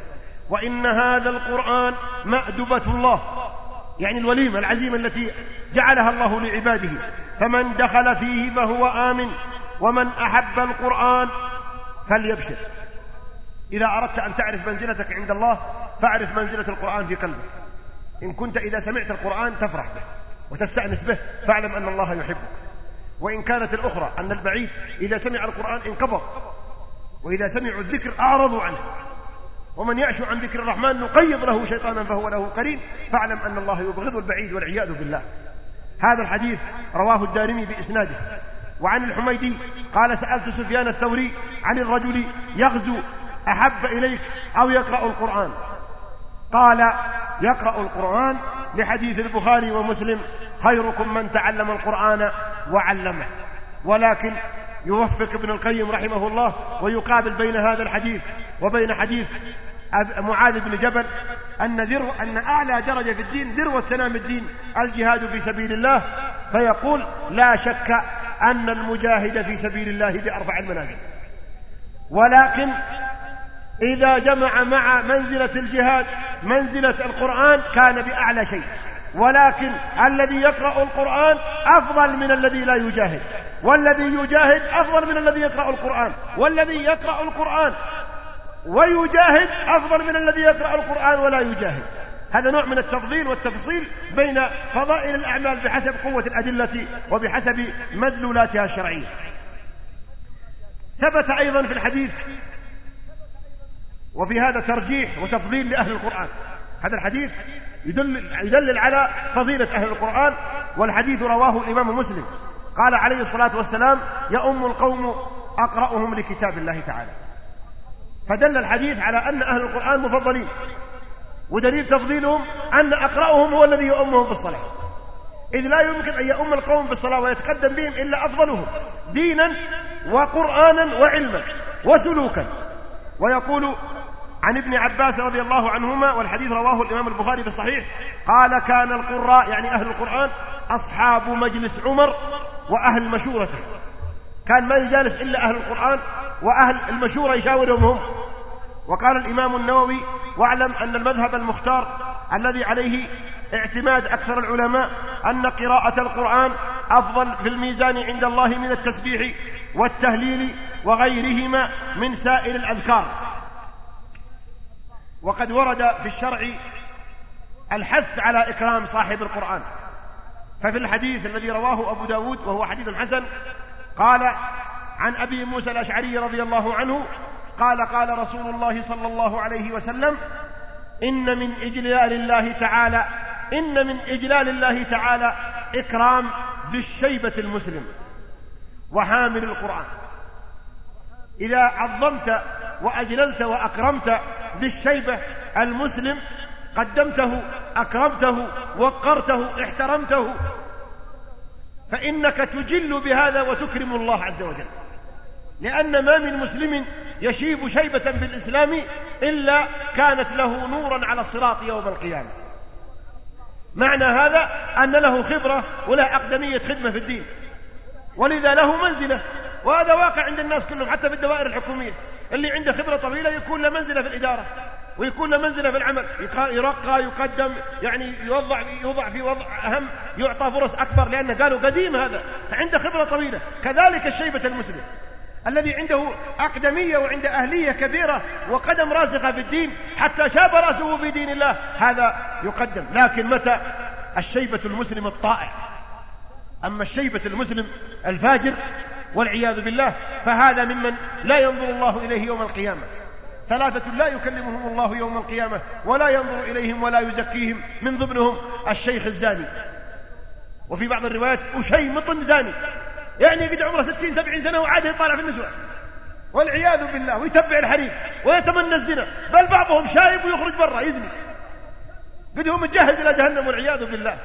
وإن هذا القرآن مأدبة الله، يعني الوليمة العزيمة التي جعلها الله لعباده، فمن دخل فيه فهو آمن، ومن أحب القرآن فليبشر. إذا أردت أن تعرف منزلتك عند الله فاعرف منزلة القرآن في قلبك. إن كنت إذا سمعت القرآن تفرح به وتستأنس به فاعلم أن الله يحبك. وإن كانت الأخرى أن البعيد إذا سمع القرآن انقبض، وإذا سمعوا الذكر أعرضوا عنه، ومن يعش عن ذكر الرحمن نقيض له شيطانا فهو له قرين، فاعلم أن الله يبغض البعيد والعياذ بالله. هذا الحديث رواه الدارمي بإسناده. وعن الحميدي قال: سألت سفيان الثوري عن الرجل يغزو أحب إليك أو يقرأ القرآن؟ قال: يقرأ القرآن، لحديث البخاري ومسلم: خيركم من تعلم القرآن وعلمه. ولكن يوفق ابن القيم رحمه الله ويقابل بين هذا الحديث وبين حديث معاذ بن جبل أن أعلى درجة في الدين ذروة سنام الدين الجهاد في سبيل الله، فيقول: لا شك أن المجاهد في سبيل الله بأرفع المنازل، ولكن إذا جمع مع منزلة الجهاد منزلة القرآن كان بأعلى شيء، ولكن الذي يقرأ القرآن أفضل من الذي لا يجاهد، والذي يجاهد أفضل من الذي يقرأ القرآن، والذي يقرأ القرآن ويجاهد أفضل من الذي يقرأ القرآن ولا يجاهد. هذا نوع من التفضيل والتفصيل بين فضائل الأعمال بحسب قوة الأدلة وبحسب مدلولاتها الشرعية. ثبت أيضا في الحديث، وفي هذا ترجيح وتفضيل لأهل القرآن. هذا الحديث يدلل على فضيلة أهل القرآن، والحديث رواه الإمام مسلم. قال عليه الصلاة والسلام: يؤم القوم أقرأهم لكتاب الله تعالى. فدل الحديث على أن أهل القرآن مفضلين، ودليل تفضيلهم أن أقرأهم هو الذي يؤمهم بالصلاة، إذ لا يمكن أن يؤم القوم بالصلاة ويتقدم بهم إلا أفضلهم دينا وقرآنا وعلما وسلوكا. ويقول عن ابن عباس رضي الله عنهما، والحديث رواه الإمام البخاري في الصحيح، قال: كان القراء، يعني أهل القرآن، أصحاب مجلس عمر وأهل مشورته. كان ما يجالس إلا أهل القرآن، وأهل المشورة يشاورهم هم. وقال الإمام النووي: واعلم أن المذهب المختار الذي عليه اعتماد أكثر العلماء أن قراءة القرآن أفضل في الميزان عند الله من التسبيح والتهليل وغيرهما من سائر الأذكار. وقد ورد في الشرع الحث على إكرام صاحب القرآن. ففي الحديث الذي رواه أبو داود وهو حديث حسن، قال عن أبي موسى الأشعري رضي الله عنه قال: قال رسول الله صلى الله عليه وسلم: إن من إجلال الله تعالى إكرام ذي الشيبة المسلم وحامل القرآن. إذا عظمت وأجللت وأكرمت ذي الشيبة المسلم قدمته، أكرمته، وقرته، احترمته، فإنك تجل بهذا وتكرم الله عز وجل، لأن ما من مسلم يشيب شيبة بالإسلام إلا كانت له نورا على الصراط يوم القيامة. معنى هذا أن له خبرة وله أقدمية خدمة في الدين، ولذا له منزلة. وهذا واقع عند الناس كلهم، حتى في الدوائر الحكومية اللي عنده خبرة طويلة يكون له منزلة في الإدارة، ويكون له منزلة في العمل، يرقى، يقدم، يعني يوضع في وضع أهم، يعطى فرص أكبر، لأنه قالوا قديم هذا، عنده خبرة طويلة. كذلك الشيبة المسلم الذي عنده أقدمية وعنده أهلية كبيرة وقدم راسخة في الدين حتى شاب رأسه في دين الله، هذا يقدم. لكن متى الشيبة المسلم الطائع؟ أما الشيبة المسلم الفاجر والعياذ بالله فهذا ممن لا ينظر الله إليه يوم القيامة. 3 لا يكلمهم الله يوم القيامة ولا ينظر إليهم ولا يزكيهم، من ضمنهم الشيخ الزاني، وفي بعض الروايات أشيمط زاني، يعني قد عمره 60-70 سنة وعاد يطالع في النسوة والعياذ بالله، ويتبع الحريم ويتمنى الزنا، بل بعضهم شايب ويخرج برا يزني، قد هو متجهز إلى جهنم والعياذ بالله.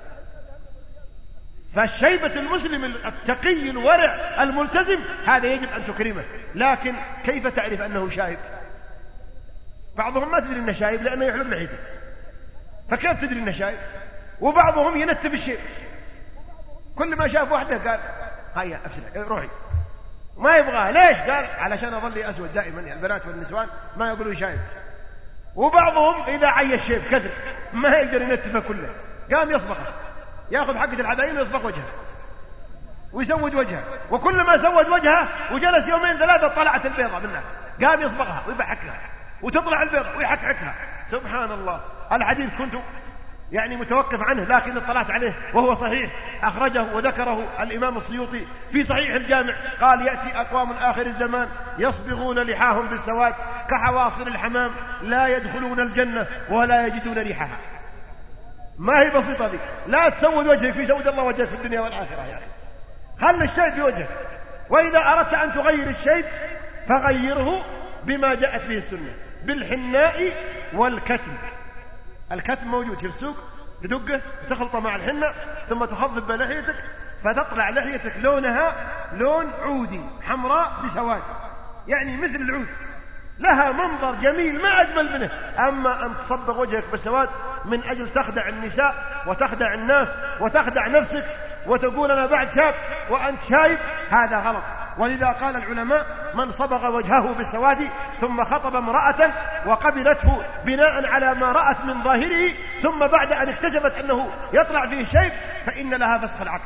فالشيبة المسلم التقي الورع الملتزم هذا يجب أن تكرمه. لكن كيف تعرف أنه شايب؟ بعضهم ما تدري أنه شايب لأنه يحلق لحيته، فكيف تدري أنه شايب؟ وبعضهم ينتب الشيب، كل ما شاف واحدة قال: هيا أفسد روحي، ما يبغاها. ليش؟ قال: علشان أظل أسود دائما، يعني البنات والنسوان ما يقولوا شايب. وبعضهم إذا عي الشيب كثر ما يقدر ينتفه كله قام يصبغه، يأخذ حقة العدايم ويصبغ وجهه ويسود وجهه، وكل ما سود وجهه وجلس يومين ثلاثة طلعت البيضة منها قام يصبغها ويبحكها وتطلع البيضة ويحكحكها. سبحان الله. الحديث كنت يعني متوقف عنه لكن اطلعت عليه وهو صحيح، أخرجه وذكره الإمام السيوطي في صحيح الجامع، قال يأتي أقوام آخر الزمان يصبغون لحاهم بالسواد كحواصل الحمام لا يدخلون الجنة ولا يجدون ريحها. ما هي بسيطة ذي، لا تسود وجهك في سود الله وجهك في الدنيا والآخرة يعني. خل الشيب في وجهك، وإذا أردت أن تغير الشيب فغيره بما جاءت به السنة بالحناء والكتم. الكتم موجود في السوق، تدقه وتخلطه مع الحنة ثم تخضب بلحيتك فتطلع لحيتك لونها لون عودي حمراء بسواد، يعني مثل العود، لها منظر جميل ما أجمل منه. أما أن تصبغ وجهك بالسواد من أجل تخدع النساء وتخدع الناس وتخدع نفسك وتقول أنا بعد شاب وأنت شايب، هذا غلط. ولذا قال العلماء من صبغ وجهه بالسواد ثم خطب امرأة وقبلته بناء على ما رأت من ظاهره ثم بعد أن اكتشفت أنه يطلع فيه شيب فإن لها فسخ العقد،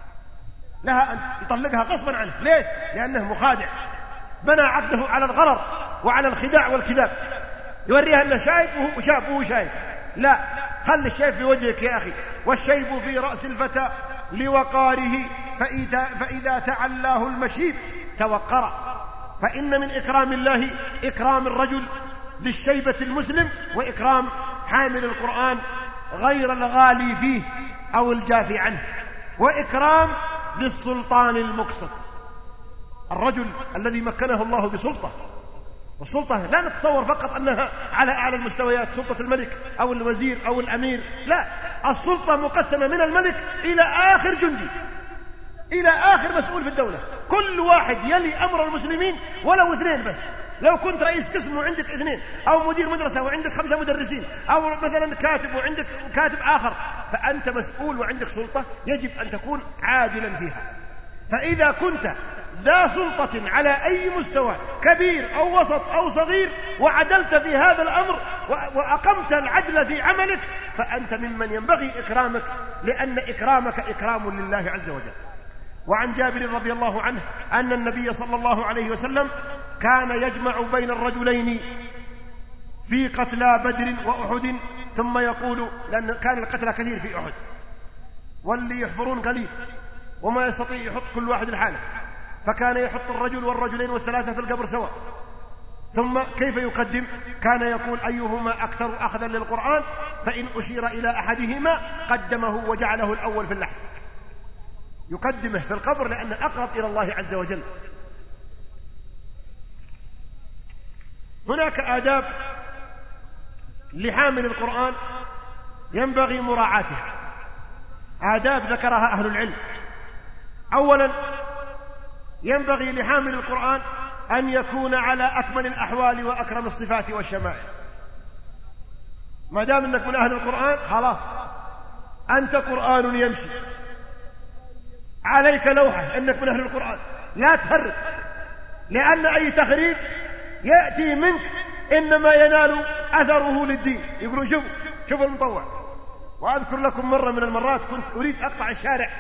لها أن يطلقها غصبا عنه. ليش؟ لأنه مخادع، بنى عقده على الغرر وعلى الخداع والكذاب، يوريها أنه شايب وهو شاب وهو شايب. لا، خل الشيب في وجهك يا أخي. والشيب في رأس الفتى لوقاره فإذا تعلاه المشيب توقر. فإن من إكرام الله إكرام الرجل بالشيبة المسلم وإكرام حامل القرآن غير الغالي فيه أو الجافي عنه، وإكرام للسلطان المقسط، الرجل الذي مكنه الله بسلطة. والسلطة لا نتصور فقط أنها على أعلى المستويات، سلطة الملك أو الوزير أو الأمير، لا، السلطة مقسمة من الملك إلى آخر جندي، إلى آخر مسؤول في الدولة. كل واحد يلي أمر المسلمين ولو 2 بس. لو كنت رئيس قسم وعندك 2، أو مدير مدرسة وعندك 5 مدرسين، أو مثلا كاتب وعندك كاتب آخر، فأنت مسؤول وعندك سلطة يجب أن تكون عادلا فيها. فإذا كنت ذا سلطة على أي مستوى كبير أو وسط أو صغير وعدلت في هذا الأمر وأقمت العدل في عملك فأنت ممن ينبغي إكرامك، لأن إكرامك إكرام لله عز وجل. وعن جابر رضي الله عنه أن النبي صلى الله عليه وسلم كان يجمع بين الرجلين في قتلى بدر وأحد ثم يقول، لأن كان القتلى كثير في أحد واللي يحفرون قليل وما يستطيع يحط كل واحد الحالة، فكان يحط الرجل والرجلين والثلاثة في القبر سواء. ثم كيف يقدم؟ كان يقول أيهما أكثر أخذا للقرآن، فإن أشير إلى أحدهما قدمه وجعله الأول في اللحد، يقدمه في القبر لأنه أقرب إلى الله عز وجل. هناك آداب لحامل القرآن ينبغي مراعاتها، آداب ذكرها أهل العلم. أولا ينبغي لحامل القرآن أن يكون على أكمل الأحوال وأكرم الصفات والشمائل. ما دام أنك من أهل القرآن خلاص أنت قرآن يمشي، عليك لوحة أنك من أهل القرآن، لا تفرق، لأن أي تخريب يأتي منك إنما ينال أثره للدين. يقولون شوفوا المطوع. وأذكر لكم مرة من المرات كنت أريد أقطع الشارع،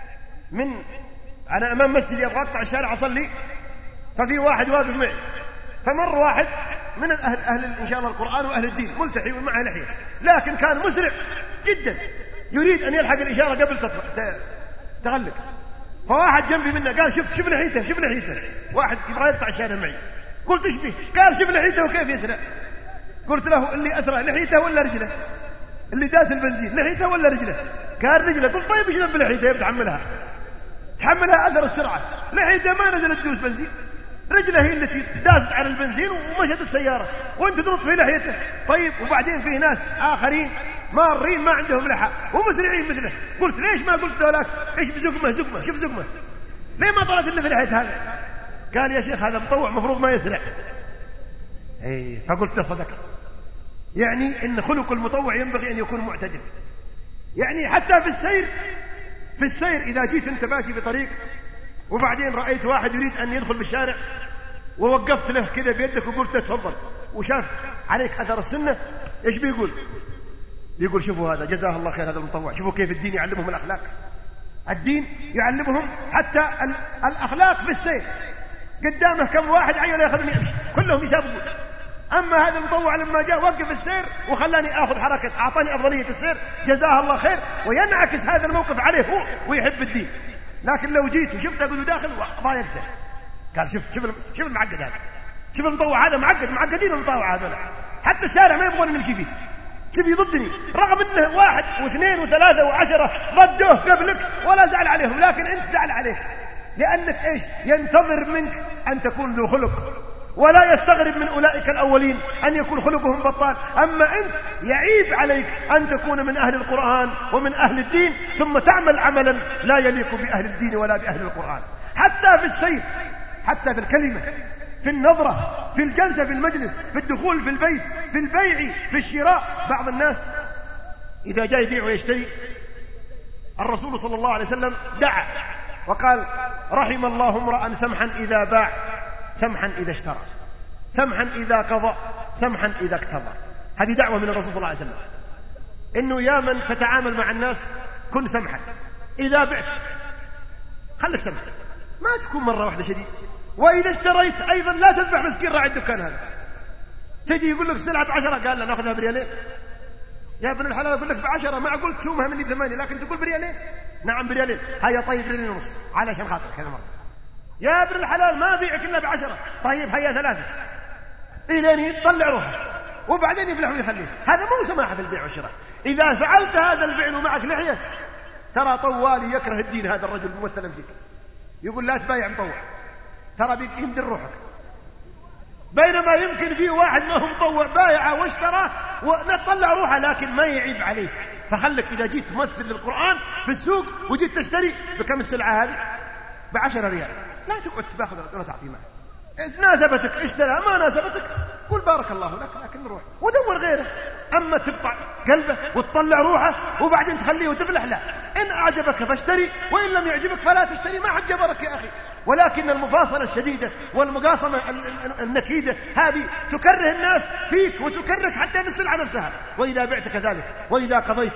أنا أمام مسجد أبغى أقطع الشارع أصلي، ففي واحد واقف معي، فمر واحد من أهل إن شاء الله القرآن وأهل الدين ملتحي ومعه لحية، لكن كان مسرع جدا يريد أن يلحق الإشارة قبل تغلق. فواحد جنبي منه قال شوف لحيته واحد يبغى يقطع الشارع معي. قلت ايش به؟ قال شوف لحيته وكيف يسرع. قلت له اللي أسرع لحيته ولا رجله؟ اللي داس البنزين لحيته ولا رجله؟ قال رجله. قلت طيب ايش ذنب لحيته؟ تحملها أثر السرعة، لحيته ما نزلت تدوس بنزين، رجله هي التي دازت على البنزين ومشت السيارة وانت تنط في لحيته. طيب وبعدين فيه ناس آخرين مارين ما عندهم لحى ومسرعين مثله. قلت ليش ما قلت ذولاك ايش بزقمة شوف زقمة ليه ما طلعت اللي في لحية هذا؟ قال يا شيخ هذا مطوع مفروض ما يسرع. فقلت صدقت، يعني ان خلق المطوع ينبغي ان يكون معتدل. يعني حتى في السير إذا جيت أنت ماشي بطريق وبعدين رأيت واحد يريد أن يدخل بالشارع ووقفت له كذا بيدك وقلت تفضل، وشاف عليك أثر السنة إيش بيقول؟ يقول شوفوا هذا جزاه الله خير هذا المطوع، شوفوا كيف الدين يعلمهم الأخلاق. الدين يعلمهم حتى الأخلاق في السير. قدامه كم واحد عينه ياخذني امشي كلهم يسابقون. أما هذا المطوع لما جاء وقف السير وخلاني آخذ حركة، أعطاني أفضلية السير جزاه الله خير، وينعكس هذا الموقف عليه هو ويحب الدين. لكن لو جيت وشفته أقول داخل ضايقته، قال شوف المعقد هذا، شوف المطوع هذا معقدين المطوع هذا، حتى الشارع ما يبغون نمشي فيه، شوف يضدني رغم انه 1 و2 و3 و10 ضدوه قبلك ولا زعل عليهم، لكن انت زعل عليه لانك ايش؟ ينتظر منك ان تكون ذو خلق، ولا يستغرب من اولئك الاولين ان يكون خلقهم بطال. اما انت يعيب عليك ان تكون من اهل القرآن ومن اهل الدين ثم تعمل عملا لا يليق باهل الدين ولا باهل القرآن، حتى في السير، حتى في الكلمة، في النظرة، في الجلسة في المجلس، في الدخول في البيت، في البيع، في الشراء. بعض الناس إذا جاء يبيع ويشتري، الرسول صلى الله عليه وسلم دعا وقال رحم الله امرأ سمحا إذا باع سمحا إذا اشترى سمحا إذا قضى سمحا إذا اقتضى. هذه دعوة من الرسول صلى الله عليه وسلم، إنه يا من تتعامل مع الناس كن سمحا، إذا بعت خلك سمح، ما تكون مرة واحدة شديد. وإذا اشتريت أيضا لا تذبح مسكين راعي الدكان هذا، تجي يقول لك السلعة ب10 قال لا نأخذها بريالين. يا ابن الحلال أقول لك ب10 ما أقول تسومها مني ب8 لكن تقول بريالين. نعم بريالين، هيا طيب ريالين ونص علشان خاطرك هذا مرة. يا ابن الحلال ما بيعك إلا ب10، طيب هيا 3 إلين يطلع روحه وبعدين يفلح ويخليه. هذا مو سماحة في البيع والشراء. إذا فعلت هذا الفعل ومعك لحية ترى طوالي يكره الدين هذا الرجل ممثلا فيك، يقول لا تبايع مطوع ترى بيك يندر روحك، بينما يمكن في واحد ما هو مطوع بايعه واشتراه ونطلع روحه لكن ما يعيب عليه. فخلك إذا جيت تمثل للقرآن في السوق وجيت تشتري بكم السلعة هذه؟ ب10 ريال، لا تقعد تاخذ ولا تعطي معه. ناسبتك اشترى، ما ناسبتك قول بارك الله لك لكن روح ودور غيره. أما تقطع قلبه وتطلع روحه وبعدين تخليه وتفلح، لا، إن أعجبك فاشتري وإن لم يعجبك فلا تشتري، ما حد جبرك يا أخي. ولكن المفاصلة الشديدة والمقاصمة النكيدة هذه تكره الناس فيك وتكرهك حتى في السلعة نفسها. وإذا بعت كذلك. وإذا قضيت،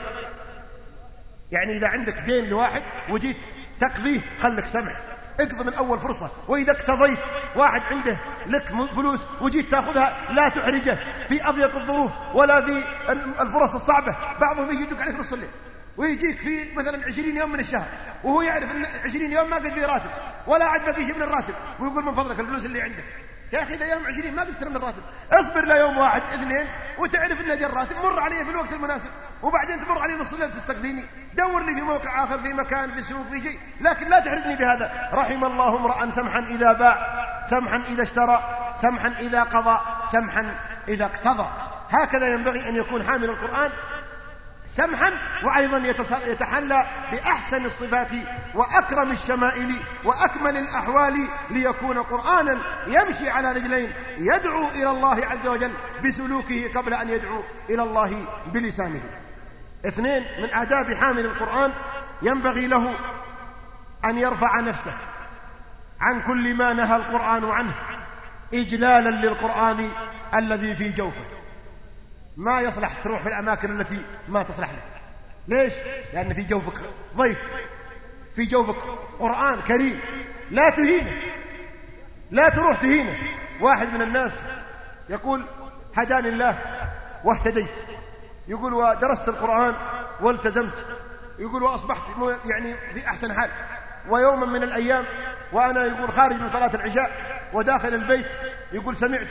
يعني إذا عندك دين لواحد وجيت تقضيه خلك سمح، اقضي من أول فرصة. وإذا اقتضيت واحد عنده لك فلوس وجيت تأخذها لا تحرجه في أضيق الظروف ولا في الفرص الصعبة. بعضهم يجيك عليك نص الليل ويجيك في مثلا 20 يوم من الشهر وهو يعرف أن 20 يوم ما قد فيه راتب ولا عاد بقي شيء من الراتب، ويقول من فضلك الفلوس اللي عندك يا أخي إذا يوم 20 ما بيستلم من الراتب، اصبر ليوم 1 2 وتعرف أنه جاء الراتب، مر عليه في الوقت المناسب وبعدين تمر عليه نص الليل تستقذيني، دور لي في موقع آخر في مكان في سوق في شيء، لكن لا تحرجني بهذا. رحم الله امرأ سمحا إذا باع سمحا إذا اشترى سمحا إذا قضى سمحا إذا اقتضى. هكذا ينبغي أن يكون حامل القرآن سمحا، وأيضا يتحلى بأحسن الصفات وأكرم الشمائل وأكمل الأحوال ليكون قرآنا يمشي على رجلين يدعو إلى الله عز وجل بسلوكه قبل أن يدعو إلى الله بلسانه. 2 من آداب حامل القرآن ينبغي له أن يرفع نفسه عن كل ما نهى القرآن عنه إجلالا للقرآن الذي في جوفه. ما يصلح تروح في الأماكن التي ما تصلح لك. ليش؟ لأن في جوفك ضيف، في جوفك قرآن كريم، لا تهينه، لا تروح تهينه. واحد من الناس يقول هداني الله واهتديت، يقول ودرست القرآن والتزمت، يقول وأصبحت يعني في أحسن حال. ويوما من الأيام وأنا يقول خارج من صلاة العشاء وداخل البيت يقول سمعت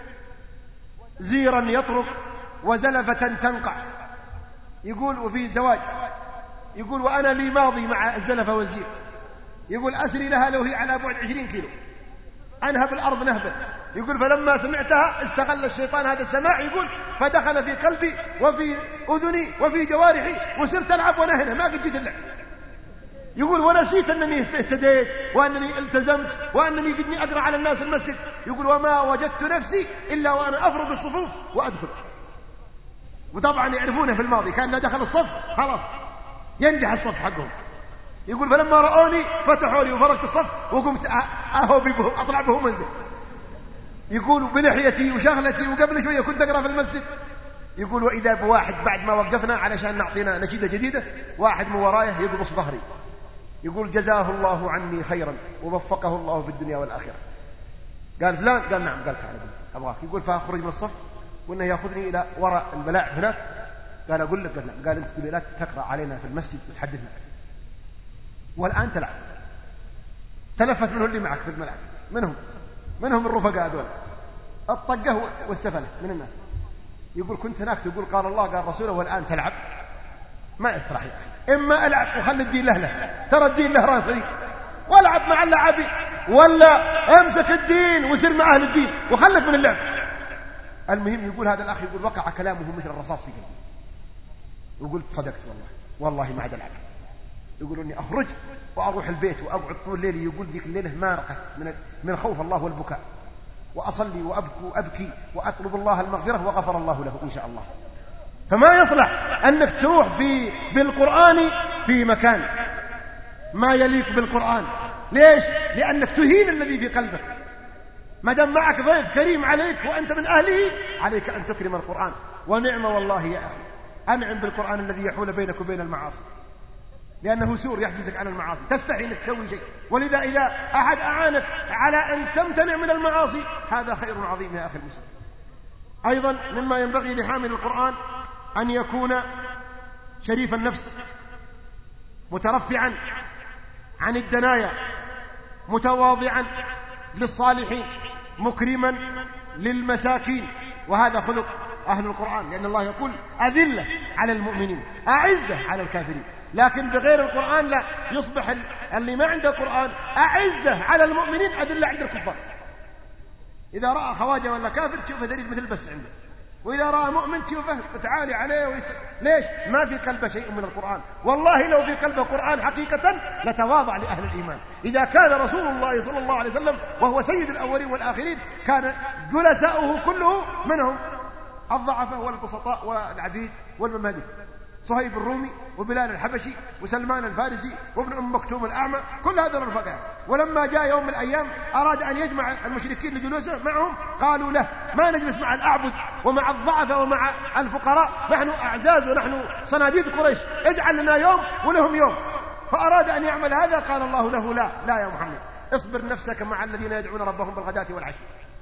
زيرا يطرق وزلفة تنقع، يقول وفي زواج، يقول وأنا لي ماضي مع الزلفة والزير، يقول أسري لها لو هي على بعد 20 كيلو أنهب الأرض نهبا. يقول فلما سمعتها استغل الشيطان هذا السماع، يقول فدخل في قلبي وفي أذني وفي جوارحي وصرت ألعب ونهنه ما قد جيت اللعب. يقول ونسيت أنني اهتديت وأنني التزمت وأنني قدني أقرأ على الناس المسجد. يقول وما وجدت نفسي إلا وأنا أفرض الصفوف وأدخل. وطبعا يعرفونه في الماضي كان لا دخل الصف خلاص ينجح الصف حقهم. يقول فلما رأوني فتحوا لي وفرقت الصف وقمت أهوبي بهم أطلع بهم منزل. يقول بلحيتي وشغلتي، وقبل شوية كنت أقرأ في المسجد يقول وإذا بواحد بعد ما وقفنا علشان نعطينا نشيدة جديدة، واحد من ورايه يقبص ظهري يقول جزاه الله عني خيرا ووفقه الله في الدنيا والآخرة. قال فلان؟ قال نعم. قال تعال أبغاك. يقول فأخرج من الصف وإنه يأخذني إلى وراء الملاعب هناك. قال أقول لك؟ قال نعم. قال أنت تقول لا تقرأ علينا في المسجد وتحدثنا والآن تلعب. تلفت منه اللي معك في الملعب. منهم الرفقاء دول الطقة والسفلة من الناس. يقول كنت هناك تقول قال الله قال رسوله والآن تلعب. ما يصرح يا أخي. إما ألعب وخلي الدين له، ترى الدين له راسي، والعب مع اللعابين، ولا امسك الدين وسر مع أهل الدين وخلك من اللعب. المهم يقول هذا الأخ يقول وقع كلامه مثل الرصاص في قلبي، وقلت صدقت والله ما عاد ألعب. يقول إني أخرج وأروح البيت وأقعد طول الليل. يقول ذيك الليلة ما رقت من خوف الله والبكاء، وأصلي وأبكي وأطلب الله المغفرة وغفر الله له إن شاء الله. فما يصلح أنك تروح بالقرآن في مكان ما يليق بالقرآن. ليش؟ لأنك تهين الذي في قلبك. ما دام معك ضيف كريم عليك وأنت من أهله عليك أن تكرم القرآن. ونعم والله يا أخي، أنعم بالقرآن الذي يحول بينك وبين المعاصي، لأنه سور يحجزك عن المعاصي، تستحي أنك تسوي شيء. ولذا إذا أحد أعانك على أن تمتنع من المعاصي هذا خير عظيم يا أخي المسلم. أيضا مما ينبغي لحامل القرآن أن يكون شريف النفس، مترفعا عن الدنايا، متواضعا للصالحين، مكرما للمساكين. وهذا خلق أهل القرآن، لأن الله يقول أذلة على المؤمنين أعزة على الكافرين. لكن بغير القرآن لا، يصبح اللي ما عنده قرآن أعزة على المؤمنين أذلة عند الكفار. إذا رأى خواجة ولا كافر تشوفه ذليل مثل بس عنده، وإذا رأى مؤمن تشوفه تعالي عليه ليش؟ ما في قلبه شيء من القرآن. والله لو في قلبه قرآن حقيقة لتواضع لأهل الإيمان. إذا كان رسول الله صلى الله عليه وسلم وهو سيد الأولين والآخرين كان جلساؤه كله منهم الضعفاء والبسطاء والعبيد والمماليك، صهيب الرومي وبلال الحبشي وسلمان الفارسي وابن أم مكتوم الأعمى، كل هذا الرفقاء. ولما جاء يوم من الأيام أراد أن يجمع المشركين لجلوسه معهم، قالوا له ما نجلس مع الأعبد ومع الضعفاء ومع الفقراء، نحن أعزاز ونحن صناديد قريش، اجعل لنا يوم ولهم يوم. فأراد أن يعمل هذا، قال الله له لا يا محمد، اصبر نفسك مع الذين يدعون ربهم بالغداة والعشي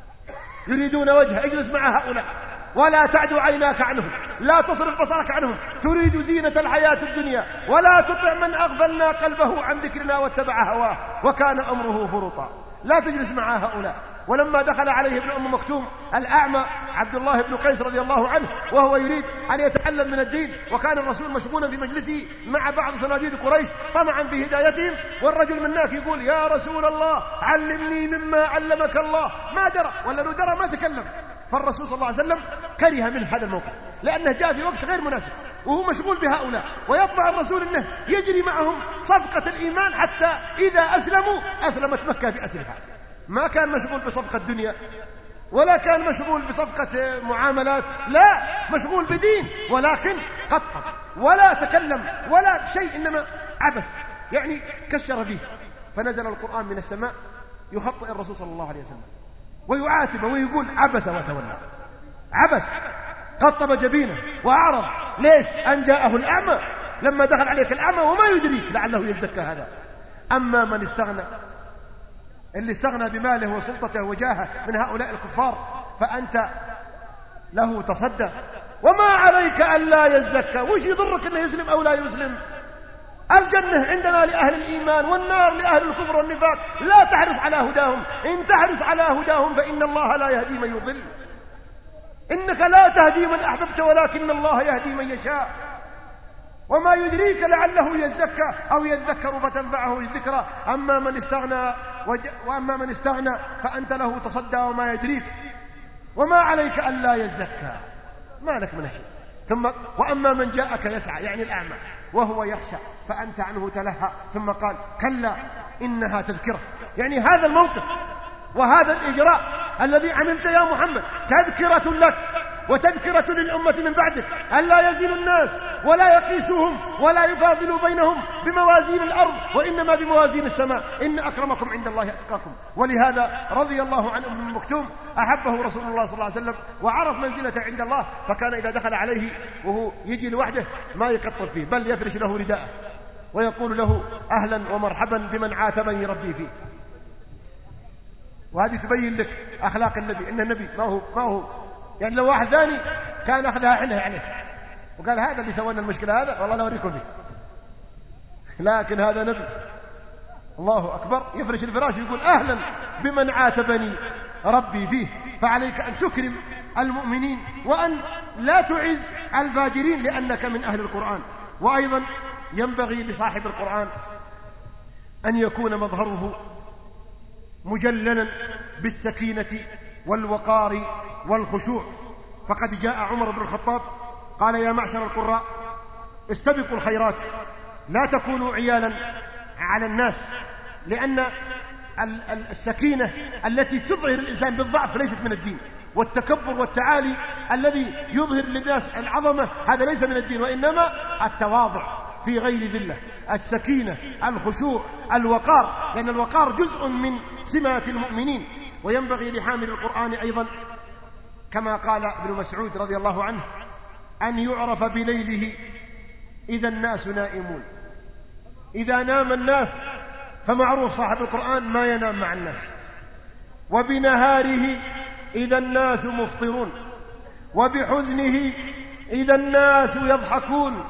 يريدون وجهه، اجلس مع هؤلاء ولا تعد عيناك عنهم، لا تصرف بصرك عنهم، تريد زينة الحياة الدنيا، ولا تطع من أغفلنا قلبه عن ذكرنا واتبع هواه وكان أمره فرطا. لا تجلس مع هؤلاء. ولما دخل عليه ابن أم مكتوم الأعمى عبد الله بن قيس رضي الله عنه وهو يريد أن يتعلم من الدين، وكان الرسول مشغولا في مجلسه مع بعض صناديد قريش طمعا في هدايتهم، والرجل من هناك يقول يا رسول الله علمني مما علمك الله. ما درى، ولا لو درى ما تكلم. فالرسول صلى الله عليه وسلم كره منه هذا الموقف، لأنه جاء في وقت غير مناسب وهو مشغول بهؤلاء، ويطمع الرسول أنه يجري معهم صفقة الإيمان حتى إذا أسلموا أسلمت مكة بأسرها. ما كان مشغول بصفقة دنيا ولا كان مشغول بصفقة معاملات، لا، مشغول بدين، ولكن قطب ولا تكلم ولا شيء، إنما عبس، يعني كشر فيه. فنزل القرآن من السماء يخطئ الرسول صلى الله عليه وسلم ويعاتبه ويقول عبس وتولى. عبس، قطب جبينه وأعرض. ليش؟ أن جاءه الأعمى. لما دخل عليك الأعمى وما يدريك لعله يزكى هذا. أما من استغنى، اللي استغنى بماله وسلطته وجاهه من هؤلاء الكفار، فأنت له تصدى، وما عليك ألا يزكى. وش يضرك أنه يسلم أو لا يسلم؟ الجنة عندنا لأهل الإيمان والنار لأهل الكفر والنفاق. لا تحرص على هداهم، إن تحرص على هداهم فإن الله لا يهدي من يضل. إنك لا تهدي من أحببت ولكن الله يهدي من يشاء. وما يدريك لعله يزكى أو يذكر فتنفعه الذكرى. وأما من استغنى فأنت له تصدى وما يدريك، وما عليك ألا يزكى، ما لك من شيء. ثم وأما من جاءك يسعى، يعني الأعمى، وهو يخشى فأنت عنه تلهى. ثم قال كلا إنها تذكرة. يعني هذا الموقف وهذا الإجراء الذي عملت يا محمد تذكرة لك وتذكرة للأمة من بعدك أن لا يزن الناس ولا يقيسوهم ولا يفاضلوا بينهم بموازين الأرض وإنما بموازين السماء، إن أكرمكم عند الله أتقاكم. ولهذا رضي الله عن أم مكتوم أحبه رسول الله صلى الله عليه وسلم وعرف منزلته عند الله، فكان إذا دخل عليه وهو يجي لوحده ما يقطر فيه بل يفرش له رداءه ويقول له أهلا ومرحبا بمن عاتبني ربي فيه. وهذه تبين لك أخلاق النبي، إن النبي ما هو يعني لو واحد ثاني كان أخذها حنها عليه وقال هذا اللي سوينا المشكلة هذا والله لا أوريكم فيه، لكن هذا نبي الله أكبر يفرش الفراش ويقول أهلا بمن عاتبني ربي فيه. فعليك أن تكرم المؤمنين وأن لا تعز الفاجرين لأنك من أهل القرآن. وأيضا ينبغي لصاحب القرآن أن يكون مظهره مجللا بالسكينة والوقار والخشوع. فقد جاء عمر بن الخطاب قال يا معشر القراء استبقوا الخيرات لا تكونوا عيالا على الناس، لأن السكينة التي تظهر الإنسان بالضعف ليست من الدين، والتكبر والتعالي الذي يظهر للناس العظمة هذا ليس من الدين، وإنما التواضع في غير ذلة، السكينة، الخشوع، الوقار، لأن الوقار جزء من سمات المؤمنين. وينبغي لحامل القرآن أيضا كما قال ابن مسعود رضي الله عنه أن يعرف بليله إذا الناس نائمون. إذا نام الناس فمعروف صاحب القرآن ما ينام مع الناس. وبنهاره إذا الناس مفطرون. وبحزنه إذا الناس يضحكون.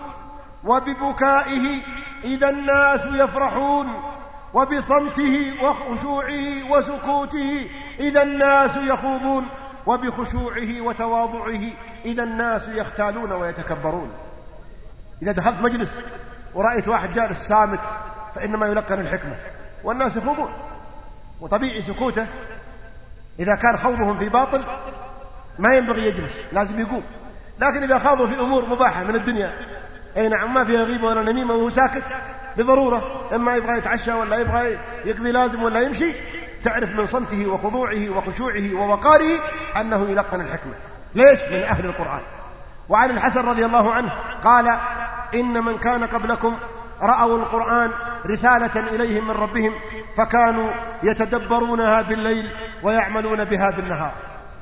وببكائه إذا الناس يفرحون. وبصمته وخشوعه وسكوته إذا الناس يخوضون. وبخشوعه وتواضعه إذا الناس يختالون ويتكبرون. إذا دخلت مجلس ورأيت واحد جالس صامت فإنما يلقن الحكمة والناس يخوضون، وطبيعي سكوته إذا كان خوضهم في باطل ما ينبغي يجلس، لازم يقوم. لكن إذا خاضوا في أمور مباحة من الدنيا أي نعم ما فيها غيبة ولا نميمة وهو ساكت بضرورة، إما يبغى يتعشى ولا يبغى يقضي لازم ولا يمشي، تعرف من صمته وخضوعه وخشوعه ووقاره أنه يلقن الحكمة. ليش؟ من أهل القرآن. وعن الحسن رضي الله عنه قال إن من كان قبلكم رأوا القرآن رسالة إليهم من ربهم فكانوا يتدبرونها بالليل ويعملون بها بالنهار.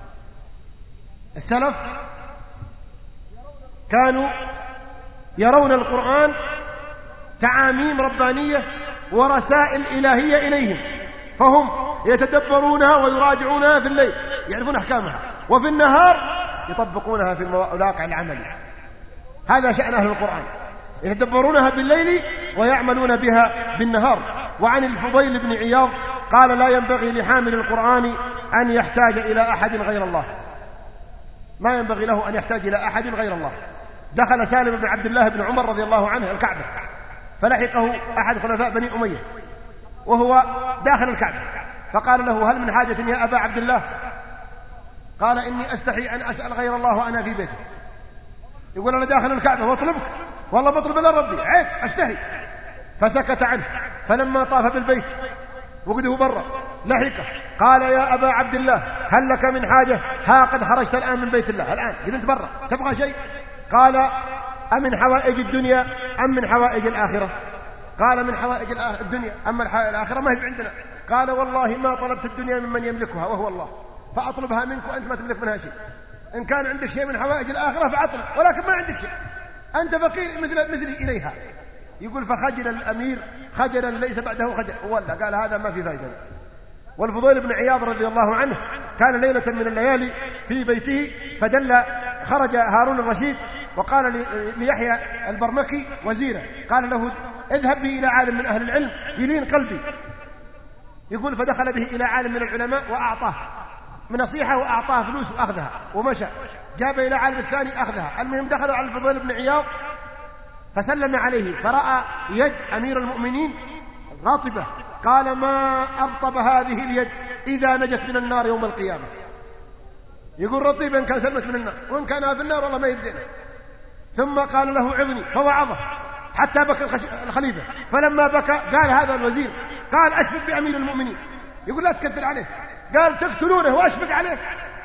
السلف كانوا يرون القرآن تعاميم ربانية ورسائل إلهية إليهم، فهم يتدبرونها ويراجعونها في الليل يعرفون أحكامها، وفي النهار يطبقونها في الواقع العملي. هذا شأن أهل القرآن، يتدبرونها بالليل ويعملون بها بالنهار. وعن الفضيل بن عياض قال لا ينبغي لحامل القرآن أن يحتاج إلى أحد غير الله، ما ينبغي له أن يحتاج إلى أحد غير الله. دخل سالم بن عبد الله بن عمر رضي الله عنه الكعبة فلحقه أحد خلفاء بني أمية وهو داخل الكعبة فقال له هل من حاجة يا أبا عبد الله؟ قال إني أستحي أن أسأل غير الله وأنا في بيتي. يقول أنا داخل الكعبة واطلبك، والله بطلب إلى ربي، عيب أستحي. فسكت عنه. فلما طاف بالبيت وقده برا لحقه قال يا أبا عبد الله هل لك من حاجة؟ ها قد خرجت الآن من بيت الله، الآن قد انت برا تبغى شيء؟ قال أمن حوائج الدنيا أم من حوائج الآخرة؟ قال من حوائج الدنيا، أما الآخرة ما هي عندنا. قال والله ما طلبت الدنيا ممن يملكها وهو الله، فأطلبها منك وأنت ما تملك منها شيء. إن كان عندك شيء من حوائج الآخرة فأطلب، ولكن ما عندك شيء، أنت فقير مثلي إليها. يقول فخجل الأمير خجلا ليس بعده خجل، ولا قال هذا ما في فائدة. والفضيل بن عياض رضي الله عنه كان ليلة من الليالي في بيته فدل خرج هارون الرشيد وقال ليحيى البرمكي وزيره قال له اذهب بي إلى عالم من أهل العلم يلين قلبي. يقول فدخل به إلى عالم من العلماء وأعطاه من نصيحة وأعطاه فلوس وأخذها ومشى. جاب إلى عالم الثاني أخذها. المهم دخلوا على الفضيل بن عياض فسلم عليه فرأى يد أمير المؤمنين رطبة. قال ما أرطب هذه اليد إذا نجت من النار يوم القيامة. يقول رطيبا كان سلمت من النار، وإن كان في النار والله ما يبزين. ثم قال له عظني فوعظه حتى بكى الخليفة. فلما بكى قال هذا الوزير قال أشفق بأمير المؤمنين. يقول لا تكثر عليه. قال تقتلونه وأشفق عليه.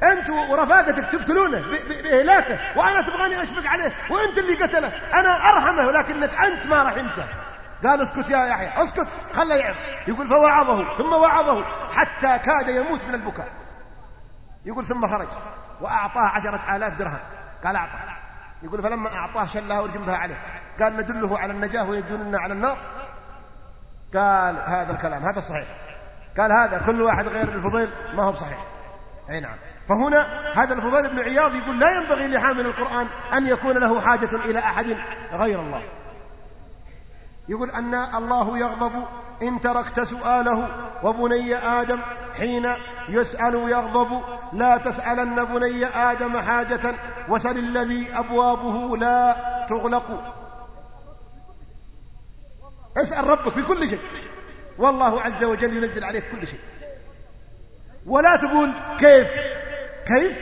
أنت ورفاقتك تقتلونه بإهلاكه، وأنا تبغاني أشفق عليه وأنت اللي قتله، أنا أرحمه ولكنك أنت ما رحمته. قال اسكت يا يحيى اسكت، خله يعظ. يقول فوعظه ثم وعظه حتى كاد يموت من البكاء. يقول ثم خرج وأعطاه 10,000 درهم. قال أعطاه. يقول فلما أعطاه شلها ورجمها عليه. قال ندله على النجاة ويدلنا على النار. قال هذا الكلام هذا صحيح. قال هذا كل واحد غير الفضيل ما هو صحيح. أي نعم. فهنا هذا الفضيل بن عياض يقول لا ينبغي لحامل القرآن أن يكون له حاجة إلى أحد غير الله. يقول أن الله يغضب إن تركت سؤاله، وبني آدم حين يسأل يغضب، لا تسألن بني آدم حاجة وسل الذي أبوابه لا تغلق. اسأل ربك في كل شيء، والله عز وجل ينزل عليك كل شيء. ولا تقول كيف